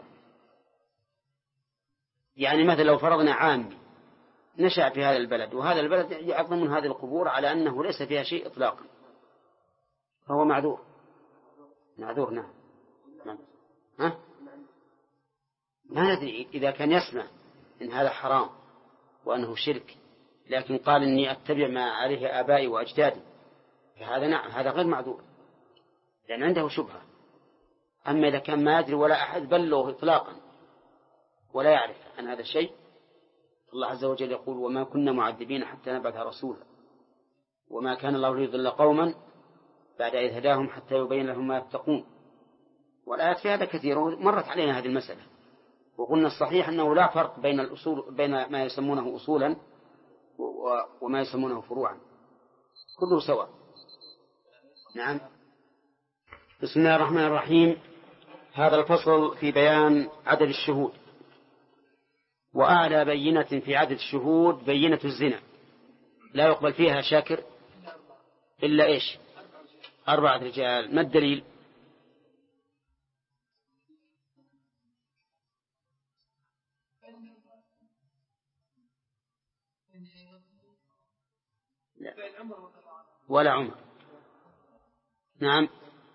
يعني مثلا لو فرضنا عام نشأ في هذا البلد، وهذا البلد يعظم من هذه القبور على أنه ليس فيها شيء إطلاقا، فهو معذور. معذور. نعم. ها؟ ما ندري إذا كان يسمع إن هذا حرام وأنه شرك، لكن قال إني أتبع ما عليه آبائي وأجدادي، فهذا نعم، هذا غير معذور لأن عنده شبهة. أما إذا كان ما يدري ولا أحد بلغه إطلاقا ولا يعرف عن هذا الشيء، الله عز وجل يقول: وما كنا معذبين حتى نبعث رسولا وما كان الله ليضل قوما بعد إذ هداهم حتى يبين لهم ما يتقون. والآيات في هذا كثير، مرت علينا هذه المسألة، وقلنا الصحيح أنه لا فرق بين الأصول، بين ما يسمونه أصولا وما يسمونه فروعا، كله سواء. نعم. بسم الله الرحمن الرحيم. هذا الفصل في بيان عدد الشهود. وأعلى بينة في عدد الشهود بينة الزنا، لا يقبل فيها شاكر إلا إيش؟ 4 رجال. ما الدليل؟ لا. ولا عمر. نعم.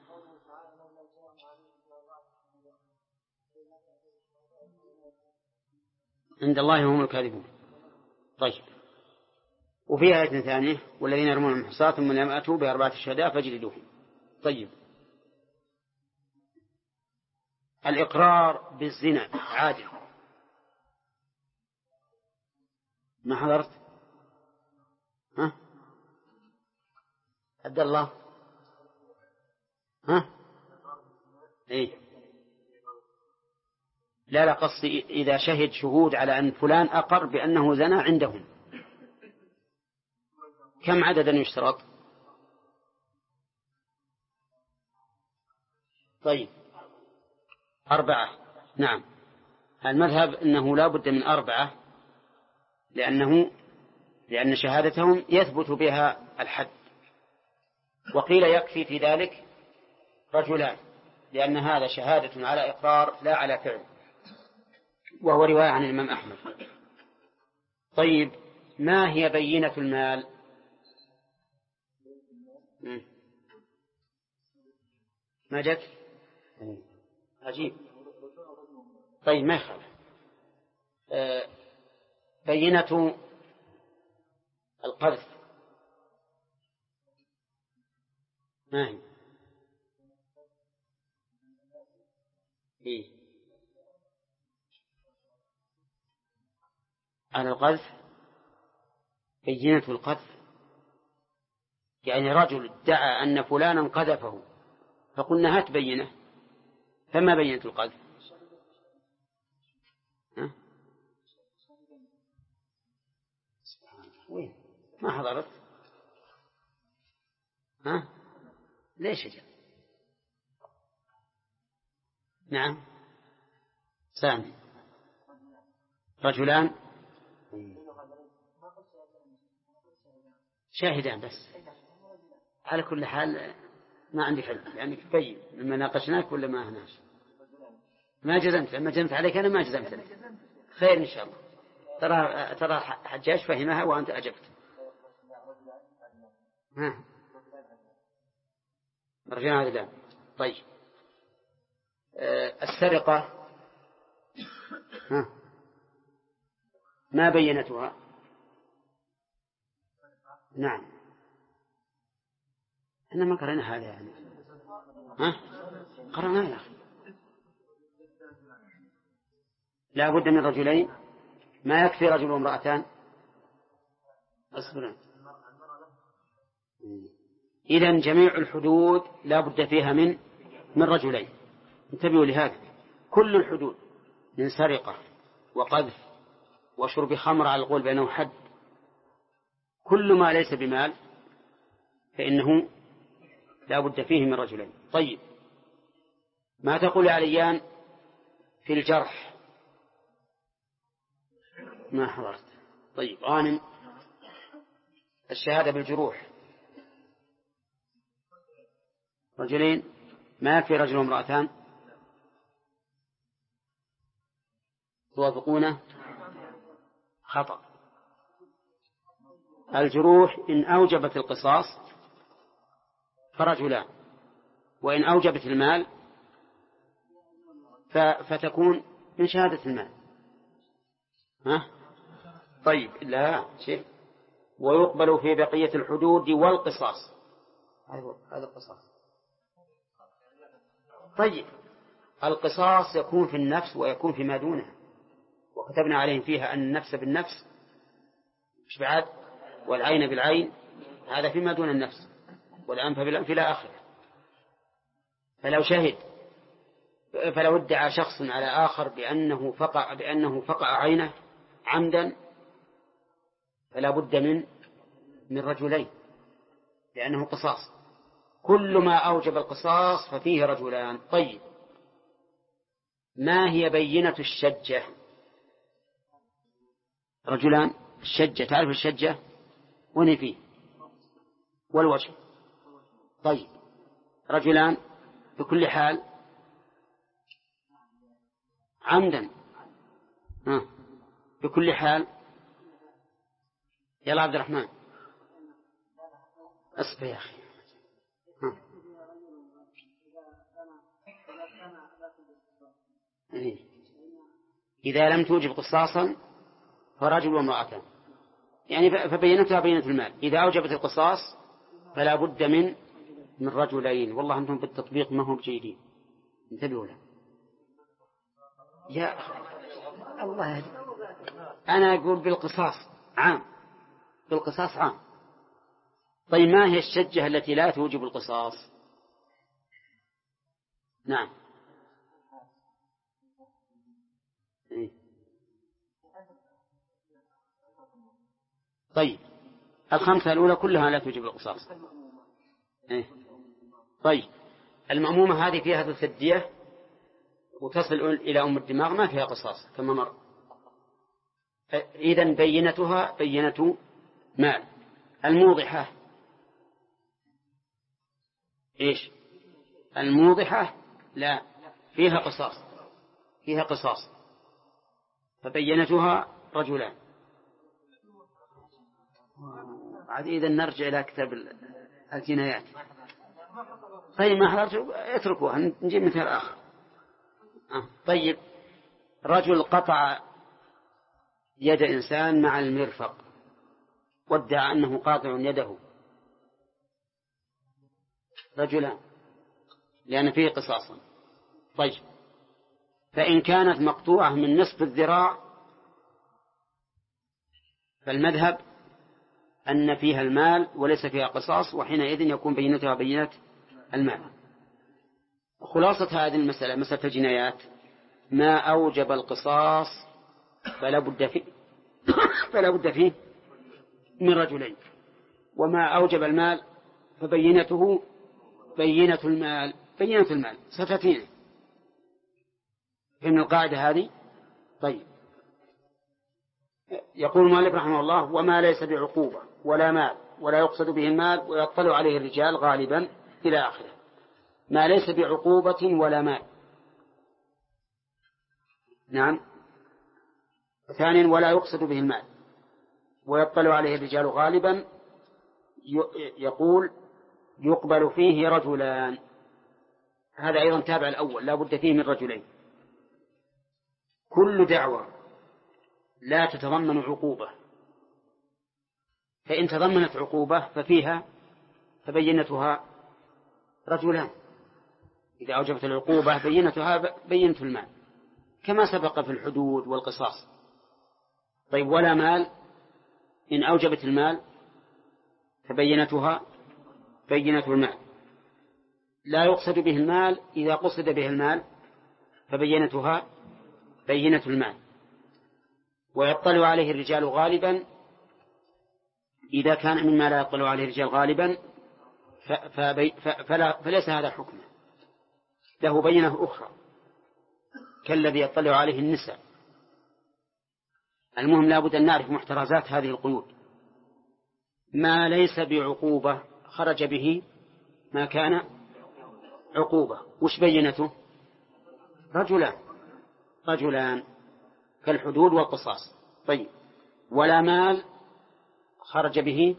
عند الله هم الكاذبون. طيب. وفي آية ثانية: والذين يرمون المحصنات ثم لم يأتوا ب4 شهداء فاجلدوهم. طيب. الإقرار بالزنا عادل. ما حضرت؟ ها؟ عبد الله؟ ها؟ إيه؟ لا قصدي إذا شهد شهود على أن فلان أقر بأنه زنى عندهم، كم عددا يشترط؟ طيب، 4. نعم. المذهب أنه لا بد من 4، لأن شهادتهم يثبت بها الحد. وقيل يكفي في ذلك رجلان، لأن هذا شهادة على إقرار لا على فعل، وهو رواية عن الإمام أحمد. طيب، ما هي بينة المال؟ ما جت؟ عجيب. طيب، ما يخالف. بينة القذف ما هي؟ إيه؟ على القذف بينة القذف، يعني رجل ادعى أن فلانا قذفه فقلنا هات بينة، فما بينة القذف؟ وين؟ ما حضرت؟ ليش جاء؟ نعم. سامي. رجلان شاهدان بس. على كل حال ما عندي حل، يعني تبين لما ناقشناك ولا ما هناش. ما جزمت، لما جزمت عليك أنا ما جزمت لك. خير إن شاء الله. ترى حجاج فهمها وأنت أجبت. رجعنا الآن. طيب. السرقة ها ما بينتها؟ نعم احنا ما قرأنا هذا يعني. ها قرأنا يا أخي لا بد من رجلين، ما يكفي رجل وامرأتان. أصبرا. إذن جميع الحدود لا بد فيها من رجلين. انتبهوا لهذا، كل الحدود من سرقة وقذف وشرب خمر على القول بأنه حد، كل ما ليس بمال فإنه لا بد فيه من رجلين. طيب ما تقول يا عليان في الجرح؟ ما حضرت. طيب غانم الشهادة بالجروح رجلين، ما يكفي رجل وامرأتان؟ توافقونه؟ خطأ. الجروح إن أوجبت القصاص فرجلان، وإن أوجبت المال فتكون من شهادة المال. ها؟ طيب لا شيء. ويقبل في بقية الحدود والقصاص. هذا القصاص. طيب القصاص يكون في النفس ويكون فيما دونه، وكتبنا عليهم فيها أن النفس بالنفس مش بعد، والعين بالعين، هذا فيما دون النفس، والأنف بالأنف إلى آخره. فلو ادعى شخص على آخر بأنه فقع عينه عمدا فلا بد من رجلين، لأنه قصاص. كل ما أوجب القصاص ففيه رجلان. طيب ما هي بينة الشجة؟ رجلان. الشجة تعرف الشجة؟ وين فيه؟ والوجه. طيب رجلان بكل حال عمدا بكل حال. يلا عبد الرحمن أصبر يا أخي. إذا لم توجب قصاصا فرجل وامرأتان، يعني فبينتها بينة المال. إذا أوجبت القصاص فلا بد من رجلين. والله أنتم بالتطبيق ما هم جيدين، انتبهوا له يا الله يهدي. أنا أقول بالقصاص عام، بالقصاص عام. طيب ما هي الشجة التي لا توجب القصاص؟ نعم طيب الخمسة الأولى كلها لا توجب القصاص. طيب المأمومة هذه فيها ثلث الدية وتصل إلى أم الدماغ، ما فيها قصاص كما مر. إذن بينتها بينة مال. الموضحة إيش؟ الموضحة لا فيها قصاص، فيها قصاص، فبينتها رجلان. عاد إذن نرجع إلى كتاب الجنايات. طيب ما حضرت اتركوها، نجيب مثال آخر. طيب رجل قطع يد إنسان مع المرفق وادعى أنه قاطع يده، رجلان لأن فيه قصاصا. طيب فإن كانت مقطوعة من نصف الذراع فالمذهب أن فيها المال وليس فيها قصاص، وحينئذ يكون بينتها بينة المال. خلاصة هذه المسألة مسألة الجنايات، ما أوجب القصاص فلا بد فيه من رجلين، وما أوجب المال فبينته بينة المال. بينة المال ستأتينا من القاعدة هذه. طيب يقول المؤلف رحمه الله وما ليس بعقوبة ولا مال ولا يقصد به المال ويطلع عليه الرجال غالبا إلى آخره. ما ليس بعقوبة ولا مال. نعم. ثانيا ولا يقصد به المال ويطلع عليه الرجال غالبا، يقول يقبل فيه رجلان. هذا أيضا تابع الأول، لا بد فيه من رجلين. كل دعوة لا تتضمن عقوبة، فإن تضمنت عقوبة فبينتها رجلان، إذا أوجبت العقوبة بينتها بينة المال كما سبق في الحدود والقصاص. طيب ولا مال، إن أوجبت المال فبينتها بينة المال. لا يقصد به المال، إذا قصد به المال فبينتها بينة المال. ويطلع عليه الرجال غالبا، إذا كان مما لا يطلع عليه الرجال غالبا فليس هذا حكمه، له بينة أخرى كالذي يطلع عليه النساء. المهم لا بد أن نعرف محترزات هذه القيود. ما ليس بعقوبة خرج به ما كان عقوبة، وش بينته؟ رجلان كالحدود والقصاص. طيب ولا مال خرج به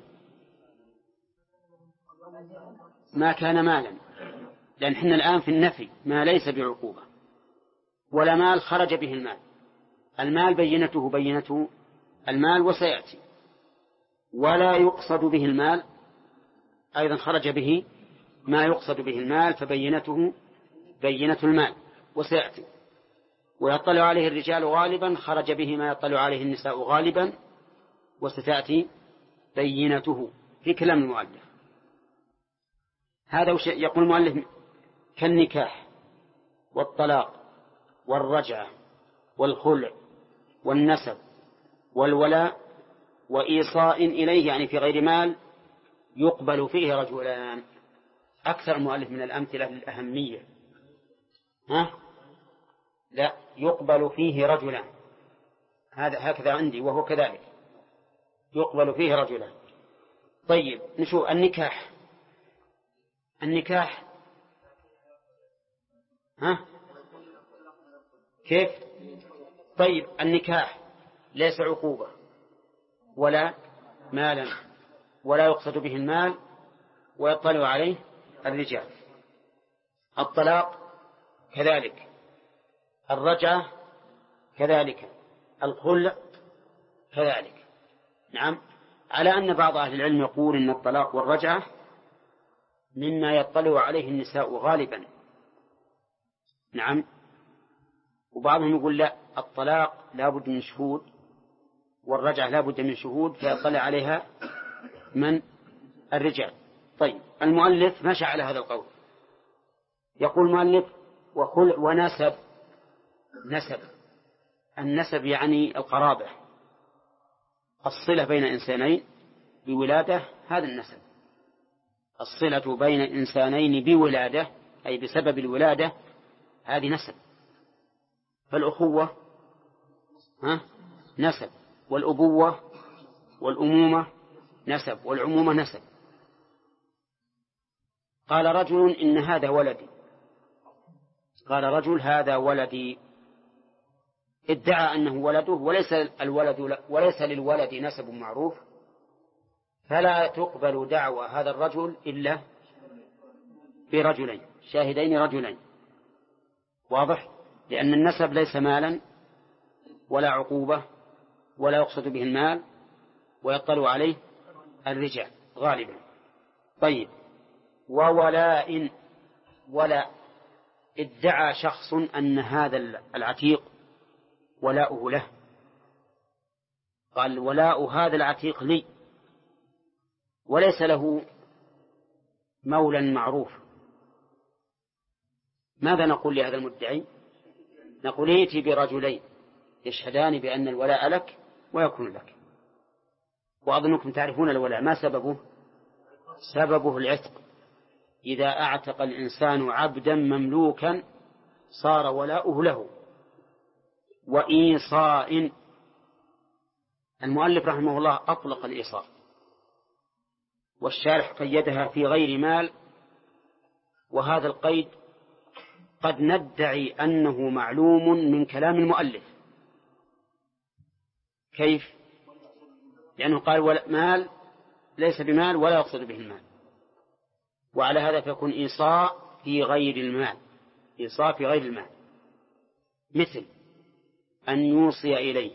ما كان مالا، لأن احنا الآن في النفي ما ليس بعقوبة. ولا مال خرج به المال، المال بينته بينة المال وسيأتي. ولا يقصد به المال أيضا خرج به ما يقصد به المال فبينته بينة المال وسيأتي. ويطلع عليه الرجال غالبا خرج به ما يطلع عليه النساء غالبا وستأتي بينته في كلام المؤلف. هذا يقول المؤلف كالنكاح والطلاق والرجعة والخلع والنسب والولاء وإيصاء إليه، يعني في غير مال يقبل فيه رجلان. أكثر المؤلف من الأمثلة للأهمية. لا، يقبل فيه رجلان، هكذا عندي وهو كذلك، يقبل فيه رجلان. طيب نشوف النكاح كيف؟ طيب النكاح ليس عقوبة ولا مالا ولا يقصد به المال ويطلع عليه الرجال. الطلاق كذلك، الرجعة كذلك، الخلع كذلك. نعم، على أن بعض أهل العلم يقول إن الطلاق والرجعة مما يطلع عليه النساء غالبا. نعم، وبعضهم يقول لا، الطلاق لا بد من شهود والرجعة لا بد من شهود فيطلع عليها من الرجال. طيب المؤلف مشى على هذا القول. يقول المؤلف وخلع ونسب. النسب يعني القرابة، الصلة بين إنسانين بولادة، هذا النسب. الصلة بين إنسانين بولادة أي بسبب الولادة، هذه نسب. فالأخوة نسب، والأبوة والأمومة نسب، والعمومة نسب. قال رجل إن هذا ولدي، قال رجل هذا ولدي، ادعى أنه ولده وليس للولد نسب معروف، فلا تقبل دعوى هذا الرجل إلا برجلين شاهدين رجلين. واضح؟ لأن النسب ليس مالا ولا عقوبة ولا يقصد به المال ويطلع عليه الرجال غالبا. طيب وولاء، ولا ادعى شخص أن هذا العتيق ولاؤه له، قال ولاء هذا العتيق لي، وليس له مولا معروف. ماذا نقول لهذا المدعي؟ نقول ائتي برجلين يشهدان بأن الولاء لك ويكون لك. وأظنكم تعرفون الولاء ما سببه؟ سببه العتق. إذا أعتق الإنسان عبدا مملوكا صار ولاؤه له. وإيصاء، المؤلف رحمه الله أطلق الإيصاء، والشارح قيدها في غير مال، وهذا القيد قد ندعي أنه معلوم من كلام المؤلف. كيف؟ لأنه قال مال ليس بمال ولا يقصد به المال، وعلى هذا فيكون إيصاء في غير المال، إيصاء في غير المال. مثل أن يوصي إليه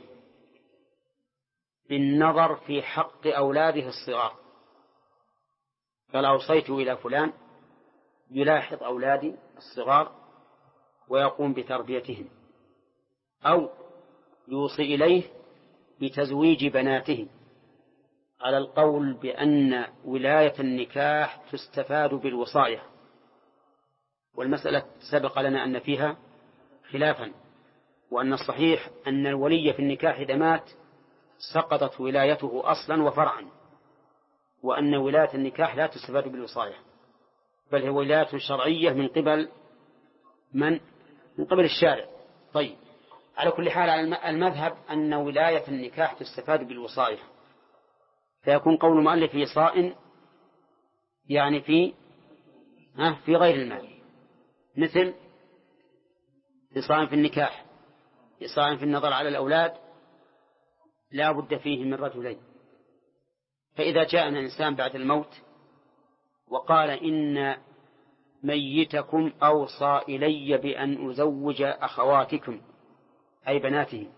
بالنظر في حق أولاده الصغار، قال أوصيت إلى فلان يلاحظ أولادي الصغار ويقوم بتربيتهم، أو يوصي إليه بتزويج بناته، على القول بأن ولاية النكاح تستفاد بالوصاية، والمسألة سبق لنا أن فيها خلافا، وأن الصحيح أن الولي في النكاح إذا مات سقطت ولايته أصلا وفرعا، وأن ولاية النكاح لا تستفاد بالوصاية، بل هي ولاية شرعية من قبل من؟ من قبل الشارع. طيب، على كل حال المذهب أن ولاية النكاح تستفاد بالوصاية، فيكون قول المؤلف إيصاء يعني في غير المال، مثل إيصاء في النكاح، إيصاء في النظر على الأولاد لا بد فيه من رجلين. فإذا جاءنا إنسان بعد الموت وقال إن ميتكم أوصى إلي بأن أزوج أخواتكم أي بناته،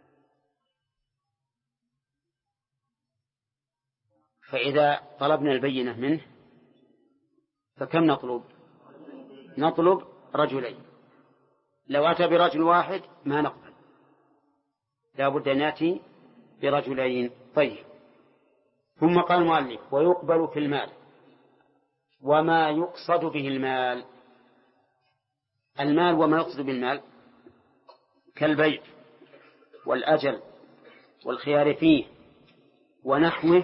فإذا طلبنا البينة منه فكم نطلب؟ نطلب رجلين. لو أتى برجل واحد ما نقبل، لا بد أن يأتي برجلين. طيب، ثم قال المؤلف ويقبل في المال وما يقصد به المال. المال وما يقصد بالمال كالبيع والأجل والخيار فيه ونحوه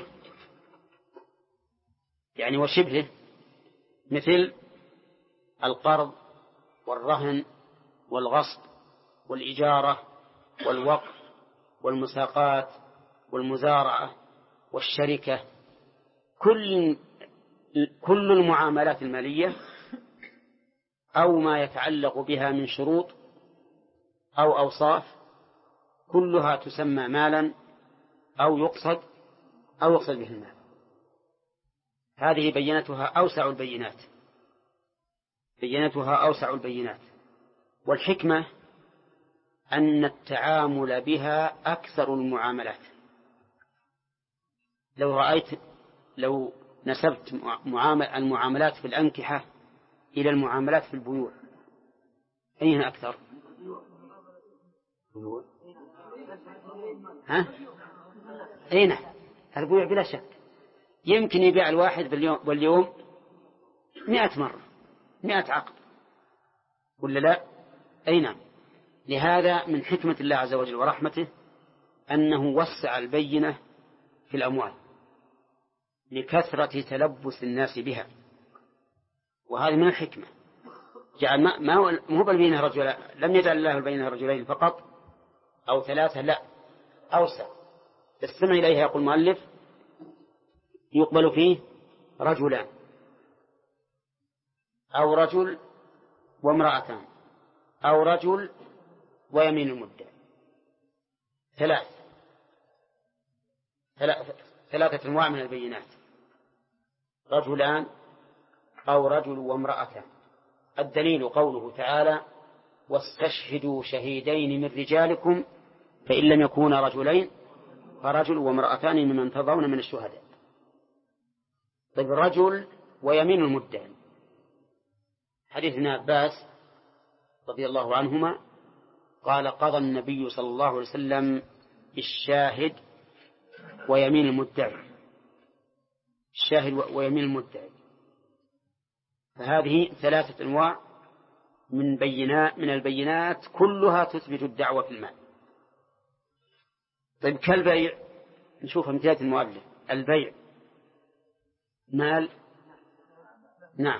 يعني وشبهه، مثل القرض والرهن والغصب والإجارة والوقف والمساقات والمزارعة والشركة، كل المعاملات المالية أو ما يتعلق بها من شروط أو أوصاف كلها تسمى مالا أو يقصد به المال. هذه بينتها أوسع البينات، والحكمة أن التعامل بها أكثر المعاملات. لو نسبت المعاملات في الأنكحة إلى المعاملات في البيوع أين أكثر؟ أين؟ البيوع بلا شك. يمكن يبيع الواحد باليوم 100 مرة، 100 عقد، ولا لا؟ أي نعم. لهذا من حكمة الله عز وجل ورحمته أنه وسع البينة في الأموال لكثرة تلبس الناس بها، وهذه من الحكمة. جعل ما هو بالبينة رجلا، لم يجعل الله البينة رجلين فقط أو 3، لا، أوسع. استمع إليها، يقول المؤلف يقبل فيه رجلان أو رجل وامرأتان أو رجل ويمين المدعي. ثلاثة أنواع من البينات: رجلان أو رجل وامرأتان. الدليل قوله تعالى واستشهدوا شهيدين من رجالكم فإن لم يكونا رجلين فرجل وامرأتان ممن ترضون من الشهداء. طيب، رجل ويمين المدعي، حديث ابن عباس رضي الله عنهما قال قضى النبي صلى الله عليه وسلم بالشاهد ويمين المدعي، الشاهد ويمين المدعي. فهذه 3 أنواع من البينات كلها تثبت الدعوة في المال. طيب، كالبيع، نشوف امثلة المؤلف. البيع مال، نعم.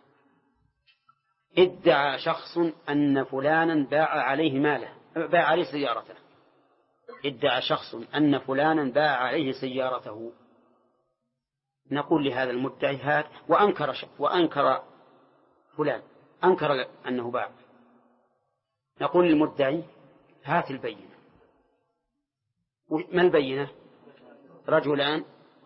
ادعى شخص أن فلانا باع عليه سيارته، ادعى شخص أن فلانا باع عليه سيارته. نقول لهذا المدعي هذا، وأنكر فلان، أنكر أنه باع. نقول للمدعي هات البينة. ما البينة؟ رجلان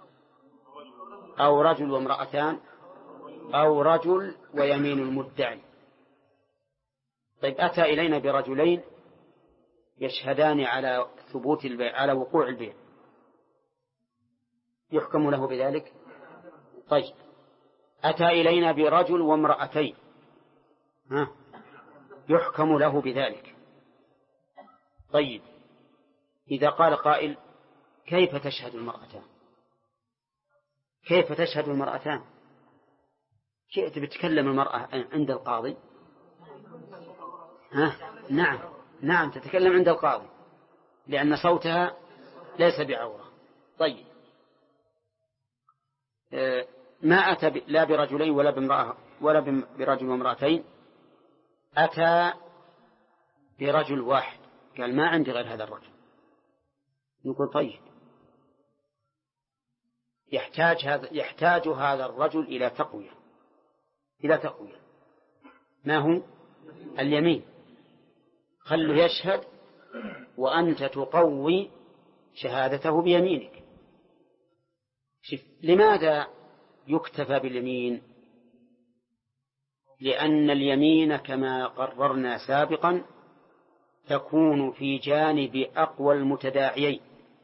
أو رجل وامرأتان أو رجل ويمين المدعي. طيب، أتى إلينا برجلين يشهدان على ثبوت البيع، على وقوع البيع، يحكم له بذلك؟ طيب، أتى إلينا برجل وامرأتين، يحكم له بذلك. طيب، إذا قال قائل: كيف تشهد المرأتان؟ كيف تشهد المرأتان؟ جئت بتكلم المرأة عند القاضي؟ نعم تتكلم عند القاضي، لأن صوتها ليس بعورة. طيب، ما أتى لا برجلين ولا بامرأة ولا برجل وامرأتين، أتى برجل واحد، قال: ما عندي غير هذا الرجل. نقول: طيب، يحتاج هذا الرجل إلى تقوية. ما هو؟ اليمين. خله يشهد وأنت تقوي شهادته بيمينك. لماذا يكتفى باليمين؟ لأن اليمين كما قررنا سابقا تكون في جانب أقوى المتداعيين،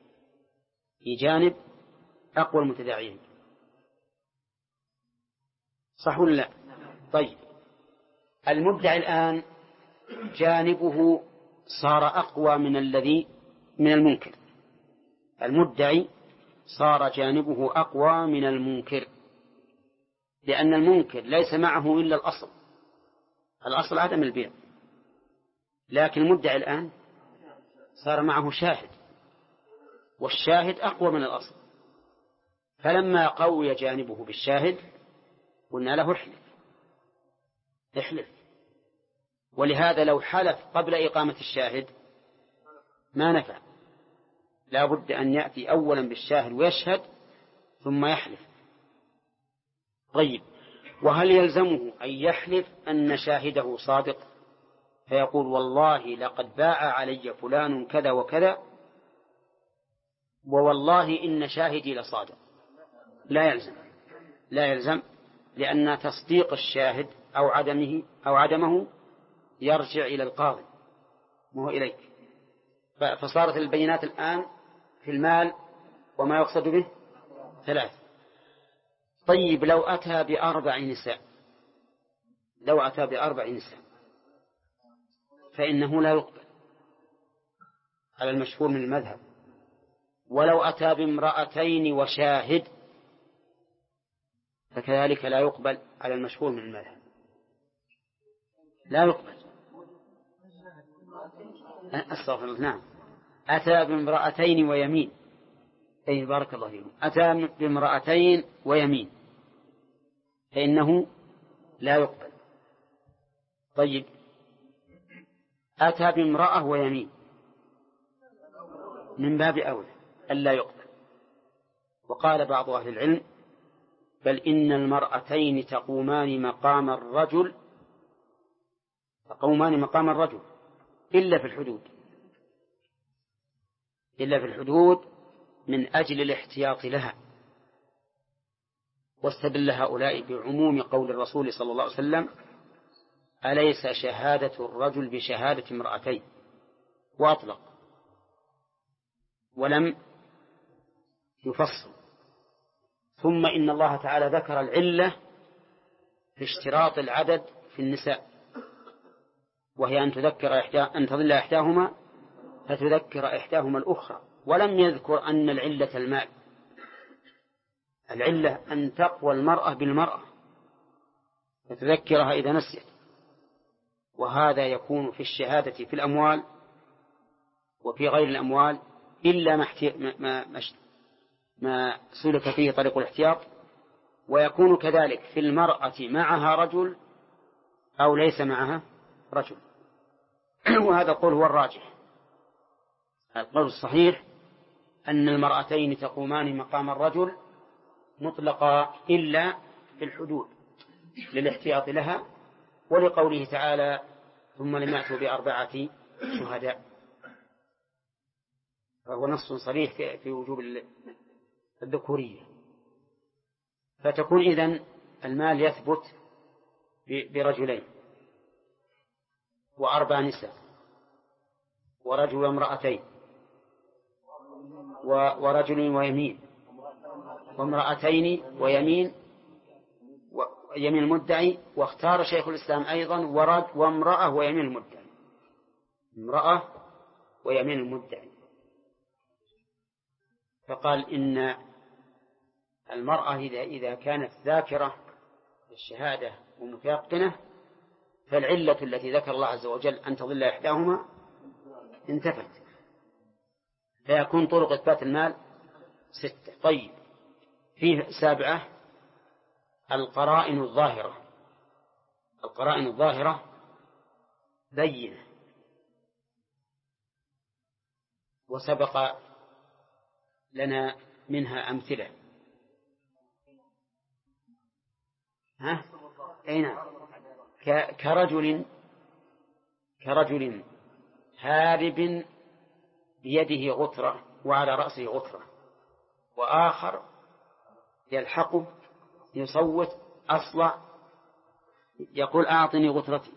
صح ولا لا؟ طيب، المدعي الآن جانبه صار أقوى من المنكر. المدعي صار جانبه أقوى من المنكر، لأن المنكر ليس معه إلا الأصل عدم البيع، لكن المدعي الآن صار معه شاهد، والشاهد أقوى من الأصل. فلما قوي جانبه بالشاهد قلنا له: احلف. ولهذا لو حلف قبل إقامة الشاهد ما نفع، لا بد أن يأتي أولا بالشاهد ويشهد ثم يحلف. طيب، وهل يلزمه أن يحلف أن شاهده صادق، فيقول: والله لقد باع علي فلان كذا وكذا، ووالله إن شاهدي لصادق؟ لا يلزم، لأن تصديق الشاهد أو عدمه يرجع إلى القاضي وهو إليك. فصارت البينات الآن في المال وما يقصد به 3. طيب، لو أتى بأربع نساء فإنه لا يقبل على المشهور من المذهب. ولو أتى بامرأتين وشاهد فكذلك لا يقبل على المشهور من المذهب، لا يقبل. أستغفر الله. نعم، أتى بامرأتين ويمين، أي بارك الله فيكم، أتى بامرأتين ويمين فإنه لا يقبل. طيب، أتى بامرأة ويمين من باب أولى ألا يقبل. وقال بعض أهل العلم: بل إن المرأتين تقومان مقام الرجل إلا في الحدود من أجل الاحتياط لها. واستدل هؤلاء بعموم قول الرسول صلى الله عليه وسلم: أليس شهادة الرجل بشهادة امرأتين، وأطلق ولم يفصل. ثم إن الله تعالى ذكر العلة في اشتراط العدد في النساء، وهي أن تضل إحداهما فتذكر إحداهما الأخرى، ولم يذكر أن العلة المال. العلة أن تقوى المرأة بالمرأة فتذكرها إذا نسيت. وهذا يكون في الشهادة في الأموال وفي غير الأموال إلا ما سلك فيه طريق الاحتياط، ويكون كذلك في المرأة معها رجل أو ليس معها رجل. وهذا القول هو الراجح. القول الصحيح أن المرأتين تقومان مقام الرجل مطلقا إلا في الحدود للاحتياط لها، ولقوله تعالى: ثم لم يأتوا ب4 شهداء. فهو نص صريح في وجوب الذكورية. فتكون إذن المال يثبت برجلين و4 نساء، ورجل وامرأتين ورجل ويمين وامرأتين ويمين ويمين المدعي. واختار شيخ الإسلام أيضا وامرأة ويمين المدعي، امرأة ويمين المدعي. فقال إن المرأة إذا كانت ذاكرة للشهادة ومتيقنة فالعلة التي ذكر الله عز وجل أن تضل إحداهما انتفت، فيكون طرق إثبات المال 6. طيب، فيه 7 القرائن الظاهرة. القرائن الظاهرة بينة، وسبق لنا منها أمثلة. أين كرجل هارب بيده غترة وعلى رأسه غترة، وآخر يلحقه يصوت أصلع يقول أعطني غترتي.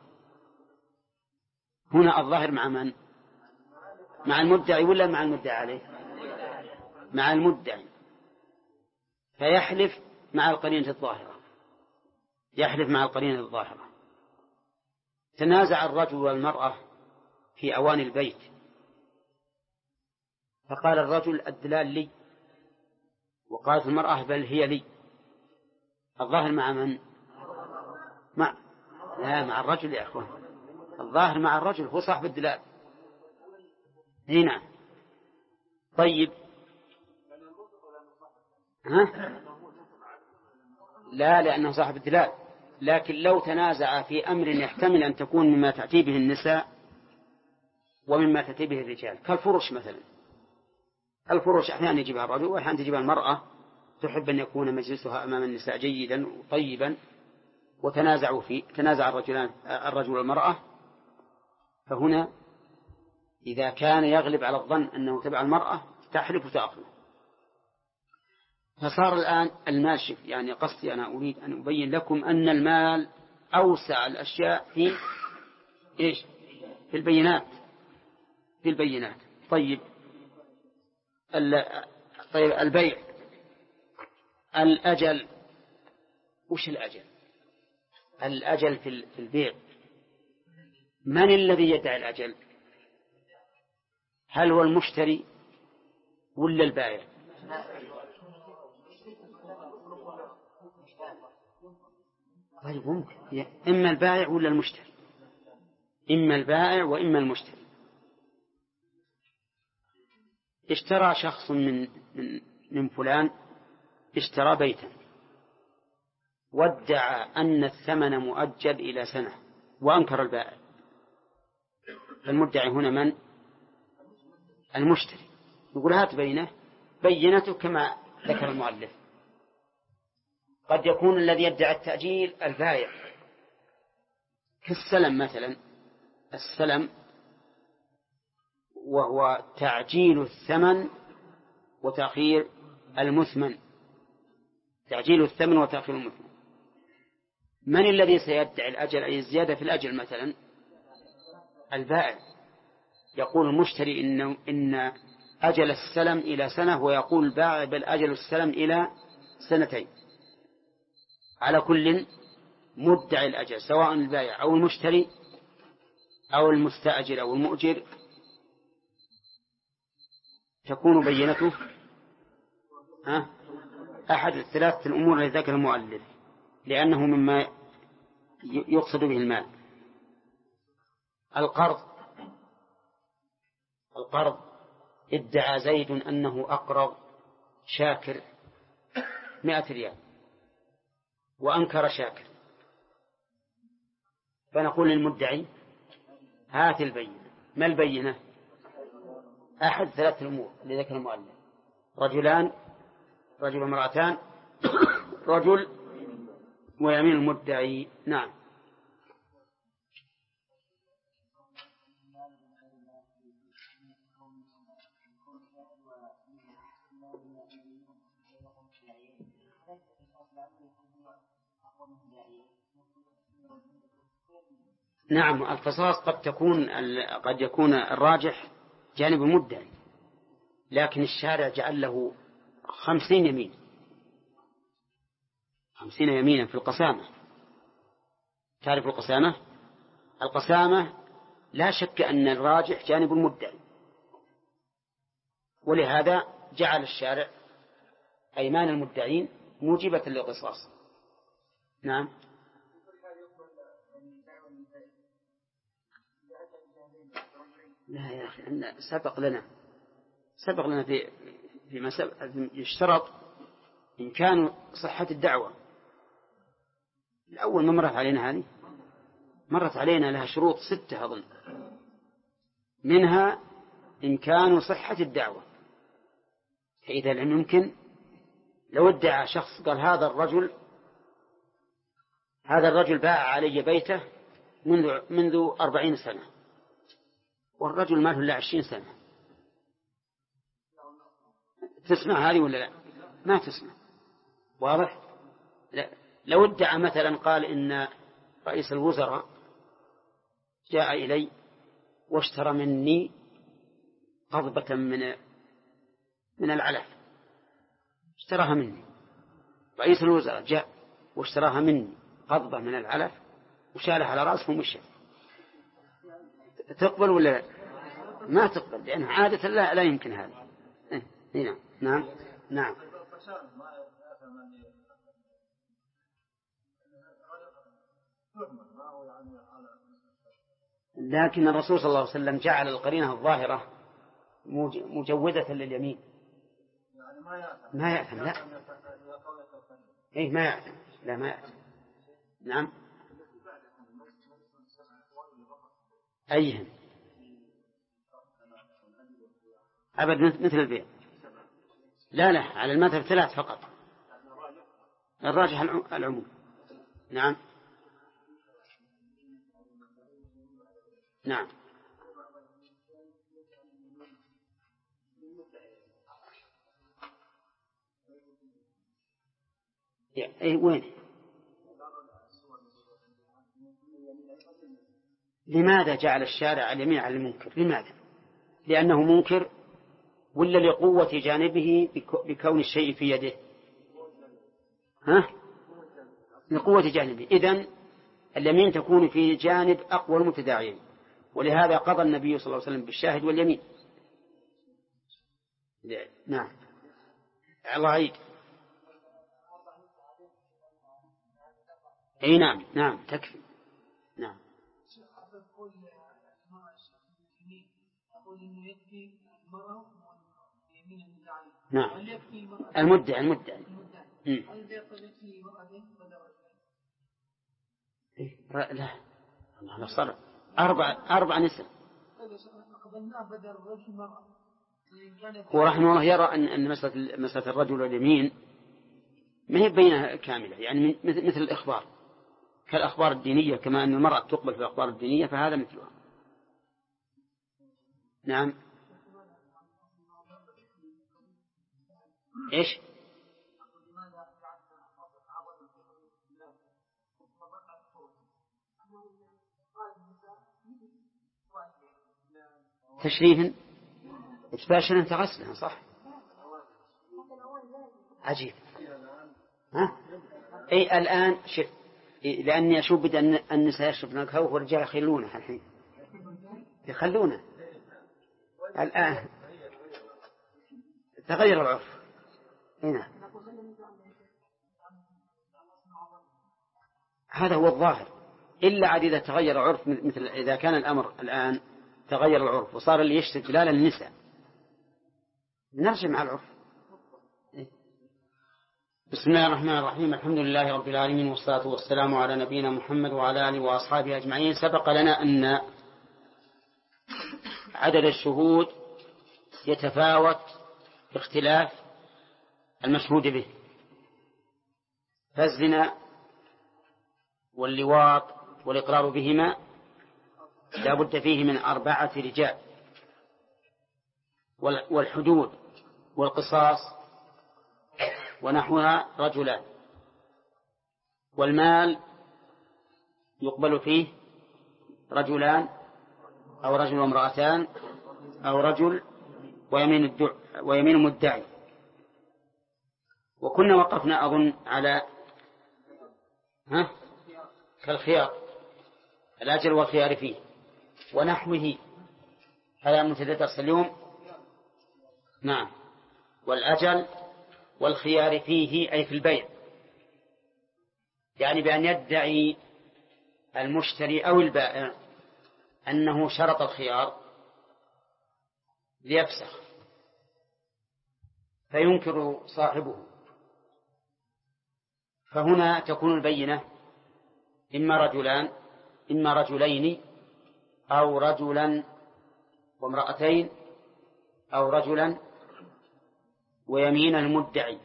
هنا الظاهر مع من؟ مع المدعي ولا مع المدعي عليه؟ مع المدعي، فيحلف مع القرينة الظاهرة، يحلف مع القرينة الظاهرة. تنازع الرجل والمرأة في أواني البيت، فقال الرجل الدلال لي، وقالت المرأة بل هي لي. الظاهر مع من؟ مع الرجل يا أخوان، الظاهر مع الرجل، هو صاحب الدلال. هنا طيب، لا، لأنه صاحب الدلال. لكن لو تنازع في أمر يحتمل أن تكون مما تأتي به النساء ومما تأتي به الرجال، كالفرش مثلا. الفرش أحيانا يجيبها الرجل وأحيانا تجيبها المرأة، تحب أن يكون مجلسها أمام النساء جيدا وطيبا، وتنازعوا فيه، تنازع الرجل والمرأة. فهنا إذا كان يغلب على الظن أنه تبع المرأة تحلف وتأخذ. فصار الآن المال شف، يعني قصدي أنا أريد أن أبين لكم أن المال أوسع الأشياء في إيش؟ في البينات، في البينات. طيب البيع، الأجل. وش الأجل؟ الأجل في البيع، من الذي يدعي الأجل؟ هل هو المشتري ولا البائع؟ طيب ممكن إما البائع ولا المشتري، إما البائع وإما المشتري. اشترى شخص من فلان، اشترى بيتا وادعى أن الثمن مؤجل إلى سنة، وأنكر البائع. المدعي هنا من؟ المشتري. يقول هات بينته كما ذكر المؤلف. قد يكون الذي يدعي التأجيل البائع، كالسلم مثلا. السلم وهو تعجيل الثمن وتأخير المثمن، تعجيل الثمن وتأخير المثمن. من الذي سيدعي الأجل أي الزيادة في الأجل مثلا؟ البائع. يقول المشتري إن أجل السلم إلى سنة، ويقول البائع بل أجل السلم إلى 2 على كل مدعي الأجل، سواء البائع أو المشتري أو المستأجر أو المؤجر، تكون بينته أحد 3 الأمور التي ذكر المؤلف، لأنه مما يقصد به المال. القرض ادعى زيد أنه أقرض شاكر 100 ريال وأنكر شاكر، فنقول للمدعي هات البينة. ما البينة؟ أحد 3 الأمور اللي ذكر المؤلف: رجل وامرأتان، رجل ويمين المدعي. نعم. نعم، القصاص قد يكون الراجح جانب المدعي، لكن الشارع جعل له 50 يمين، 50 يمينا في القسامة. تعرف القسامة؟ القسامة لا شك أن الراجح جانب المدعي، ولهذا جعل الشارع أيمان المدعين موجبة للقصاص. نعم. لا يا أخي، سبق لنا في يشترط إمكان صحة الدعوة. الأول ما مرت علينا هذه، مرت علينا لها شروط 6 أظن، منها إمكان صحة الدعوة. فإذا لم يمكن، لو ادعى شخص قال هذا الرجل باع علي بيته منذ 40 سنة، والرجل ما له إلا 20 سنة، تسمع هذه ولا لا؟ ما تسمع. واضح؟ لا. لو ادعى مثلا قال إن رئيس الوزراء جاء إلي واشترى مني قضبة من العلف، اشتراها مني، رئيس الوزراء جاء واشتراها مني قضبة من العلف وشالها على رأسه ومشى، تقبل ولا لا؟ ما تقبل، لأن عادة لا يمكن هذا. هنا. نعم. نعم. لكن الرسول صلى الله عليه وسلم جعل القرينة الظاهرة مجودة لليمين. ما يأثم. لا. إيه ما يأثم. لا ما يأثم. نعم. أيهم أبد مثل البيع. لا على المذهب 3 فقط، الراجح العموم. نعم. نعم. أي وين؟ لماذا جعل الشارع اليمين على المنكر؟ لماذا؟ لأنه منكر ولا لقوة جانبه بكون الشيء في يده؟ لقوة جانبه. إذن اليمين تكون في جانب أقوى المتداعين، ولهذا قضى النبي صلى الله عليه وسلم بالشاهد واليمين. نعم. الله عيد. أي نعم تكفي. نعم. نعم. المدعي. لا الله صار 4 نساء. ورحمه الله يرى أن مسألة الرجل واليمين ما هي بينها كاملة، يعني مثل الإخبار كالأخبار الدينية، كما أن المرأة تقبل في الأخبار الدينية فهذا مثلها. نعم. إيش؟ تشريفا إثباشا تغسلها. صح. عجيب. أي الآن شف، لأني أشوف بدأ النساء يشربن الكهوف والرجال يخلونه الحين، يخلونه الآن، تغير العرف. هنا هذا هو الظاهر، إلا عاد إذا تغير عرف، مثل إذا كان الأمر الآن تغير العرف وصار اللي يشتري جلال النساء، نرجع مع العرف. بسم الله الرحمن الرحيم. الحمد لله رب العالمين، والصلاة والسلام على نبينا محمد وعلى آله وأصحابه أجمعين. سبق لنا أن عدد الشهود يتفاوت باختلاف المشهود به، فالزنا واللواط والإقرار بهما لا بد فيه من 4 رجال، والحدود والقصاص ونحوها رجلان، والمال يقبل فيه رجلان أو رجل وامرأتان أو رجل ويمين مدعي. وكنا وقفنا أظن على كالخيار، الأجل والخيار فيه ونحوه. هذا متدرس اليوم. نعم، والأجل والخيار فيه أي في البيع، يعني بأن يدعي المشتري أو البائع أنه شرط الخيار ليفسخ فينكر صاحبه، فهنا تكون البينة إما رجلين أو رجلا وامرأتين أو رجلا ويمين المدعي،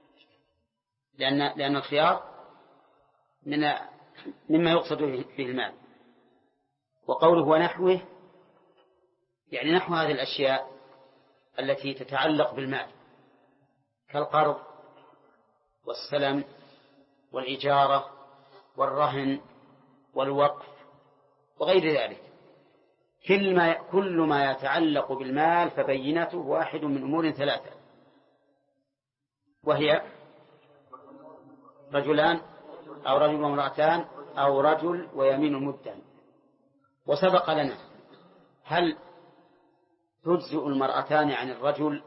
لأن الخيار مما يقصد فيه المال. وقوله ونحوه يعني نحو هذه الأشياء التي تتعلق بالمال كالقرض والسلم والإجارة والرهن والوقف وغير ذلك. كل ما يتعلق بالمال فبينته واحد من أمور ثلاثة، وهي رجلان أو رجل وامرأتان أو رجل ويمين مدعي. وسبق لنا هل تجزئ المرأتان عن الرجل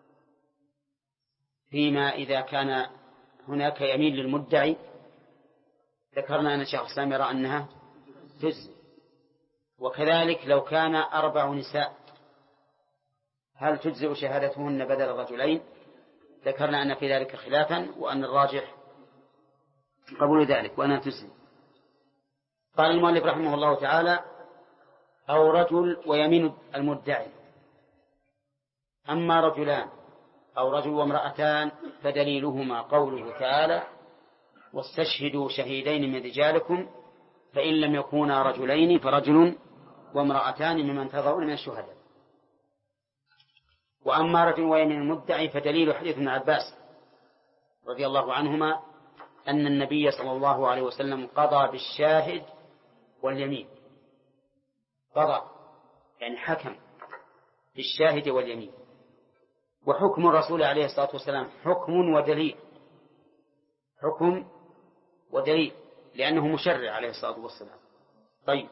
فيما إذا كان هناك يمين للمدعي؟ ذكرنا أن الشيخ الإسلام يرى أنها تجزئ. وكذلك لو كان 4 نساء هل تجزئ شهادتهن بدل الرجلين؟ ذكرنا أن في ذلك خلافا وأن الراجح قبول ذلك وأنها تجزئ. قال المؤلف رحمه الله تعالى أو رجل ويمين المدعي. أما رجلان أو رجل وامرأتان فدليلهما قوله تعالى واستشهدوا شهيدين من رجالكم فإن لم يكونا رجلين فرجل وامرأتان ممن ترضون من الشهداء. وأما رجل ويمين المدعي فدليل حديث ابن عباس رضي الله عنهما أن النبي صلى الله عليه وسلم قضى بالشاهد واليمين. قضى يعني حكم بالشاهد واليمين. وحكم الرسول عليه الصلاة والسلام حكم ودليل لأنه مشرع عليه الصلاة والسلام. طيب،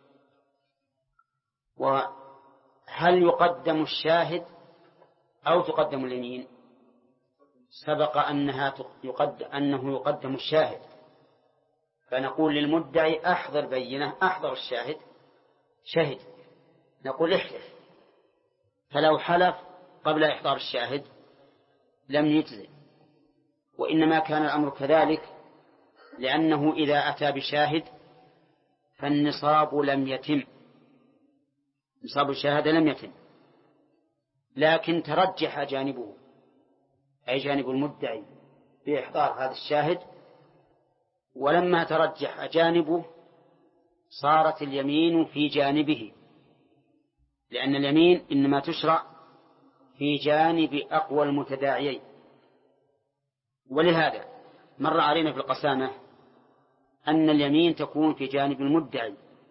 وهل يقدم الشاهد أو تقدم اليمين؟ سبق أنه يقدم الشاهد، فنقول للمدعي أحضر بينة، أحضر الشاهد شهد، نقول احلف. فلو حلف قبل إحضار الشاهد لم يجزئ، وإنما كان الأمر كذلك لأنه إذا أتى بشاهد فالنصاب لم يتم، نصاب الشهادة لم يتم، لكن ترجح جانبه أي جانب المدعي بإحضار هذا الشاهد، ولما ترجح جانبه صارت اليمين في جانبه، لأن اليمين إنما تشرع في جانب أقوى المتداعيين. ولهذا مر علينا في القسامة أن اليمين تكون في جانب المدعي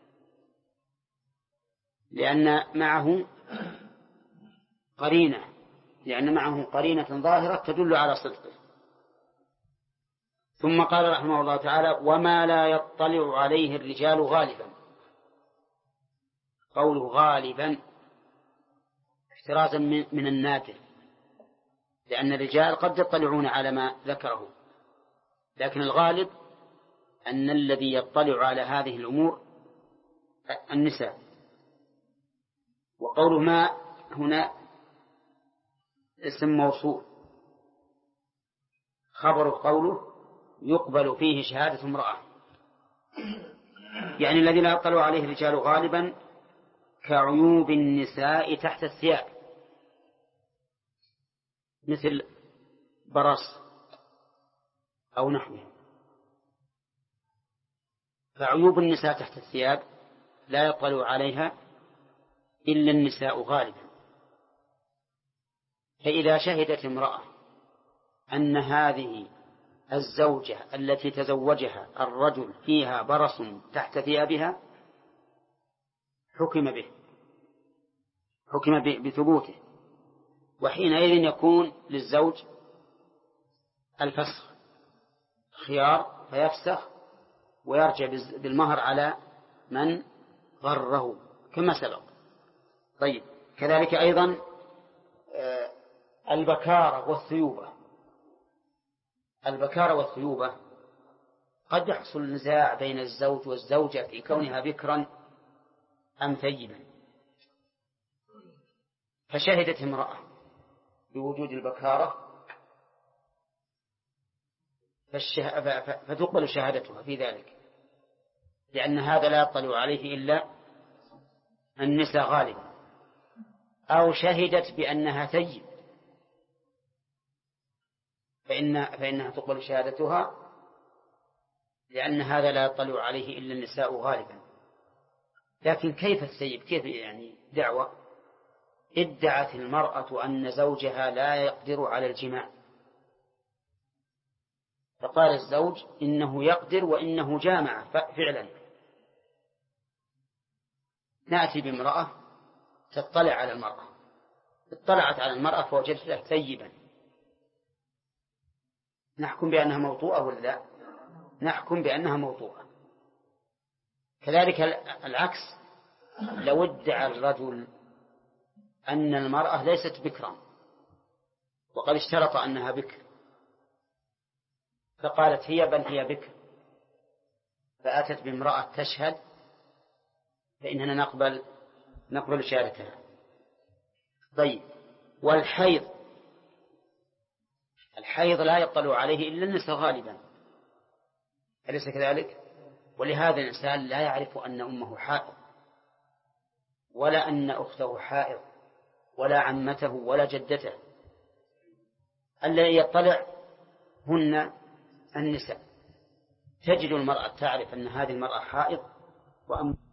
لأن معه قرينة ظاهرة تدل على صدقه. ثم قال رحمه الله تعالى وما لا يطلع عليه الرجال غالبا. قوله غالبا احترازا من النادر، لأن الرجال قد يطلعون على ما ذكره، لكن الغالب أن الذي يطلع على هذه الأمور النساء. وقوله ما هنا اسم موصول، خبر قوله يقبل فيه شهادة امرأة، يعني الذي لا يطلع عليه الرجال غالبا كعيوب النساء تحت الثياب، مثل برص أو نحوه. فعيوب النساء تحت الثياب لا يطلع عليها إلا النساء غالبا. فإذا شهدت امرأة أن هذه الزوجة التي تزوجها الرجل فيها برص تحت ثيابها حكم به، حكم بثبوته، وحينئذ يكون للزوج الفسخ خيار فيفسخ ويرجع بالمهر على من غره كما سبق. طيب كذلك أيضا البكارة والثيوبة قد يحصل نزاع بين الزوج والزوجة في كونها بكرا أم ثيبا، فشهدت امرأة بوجود البكارة فتقبل شهادتها في ذلك، لأن هذا لا يطلع عليه إلا النساء غالبا، أو شهدت بأنها ثيب فإنها تقبل شهادتها، لأن هذا لا يطلع عليه إلا النساء غالبا. لكن كيف الثيب؟ كيف يعني دعوة ادعت المرأة أن زوجها لا يقدر على الجماع، فقال الزوج إنه يقدر وإنه جامع فعلا. نأتي بامرأة تطلع على المرأة، اطلعت على المرأة فوجدتها ثيبا، نحكم بأنها موطوءة ولا لا؟ نحكم بأنها موطوءة. كذلك العكس، لو ادعى الرجل أن المرأة ليست بكرا وقد اشترط أنها بكر، فقالت هي بل هي بكر، فأتت بامرأة تشهد، فإننا نقبل شهادتها. طيب والحيض لا يطلع عليه إلا النساء غالبا، أليس كذلك؟ ولهذا الإنسان لا يعرف أن أمه حائض ولا أن أخته حائض ولا عمته ولا جدته، الذي يطلع هن النساء. تجد المرأة تعرف أن هذه المرأة حائض وأم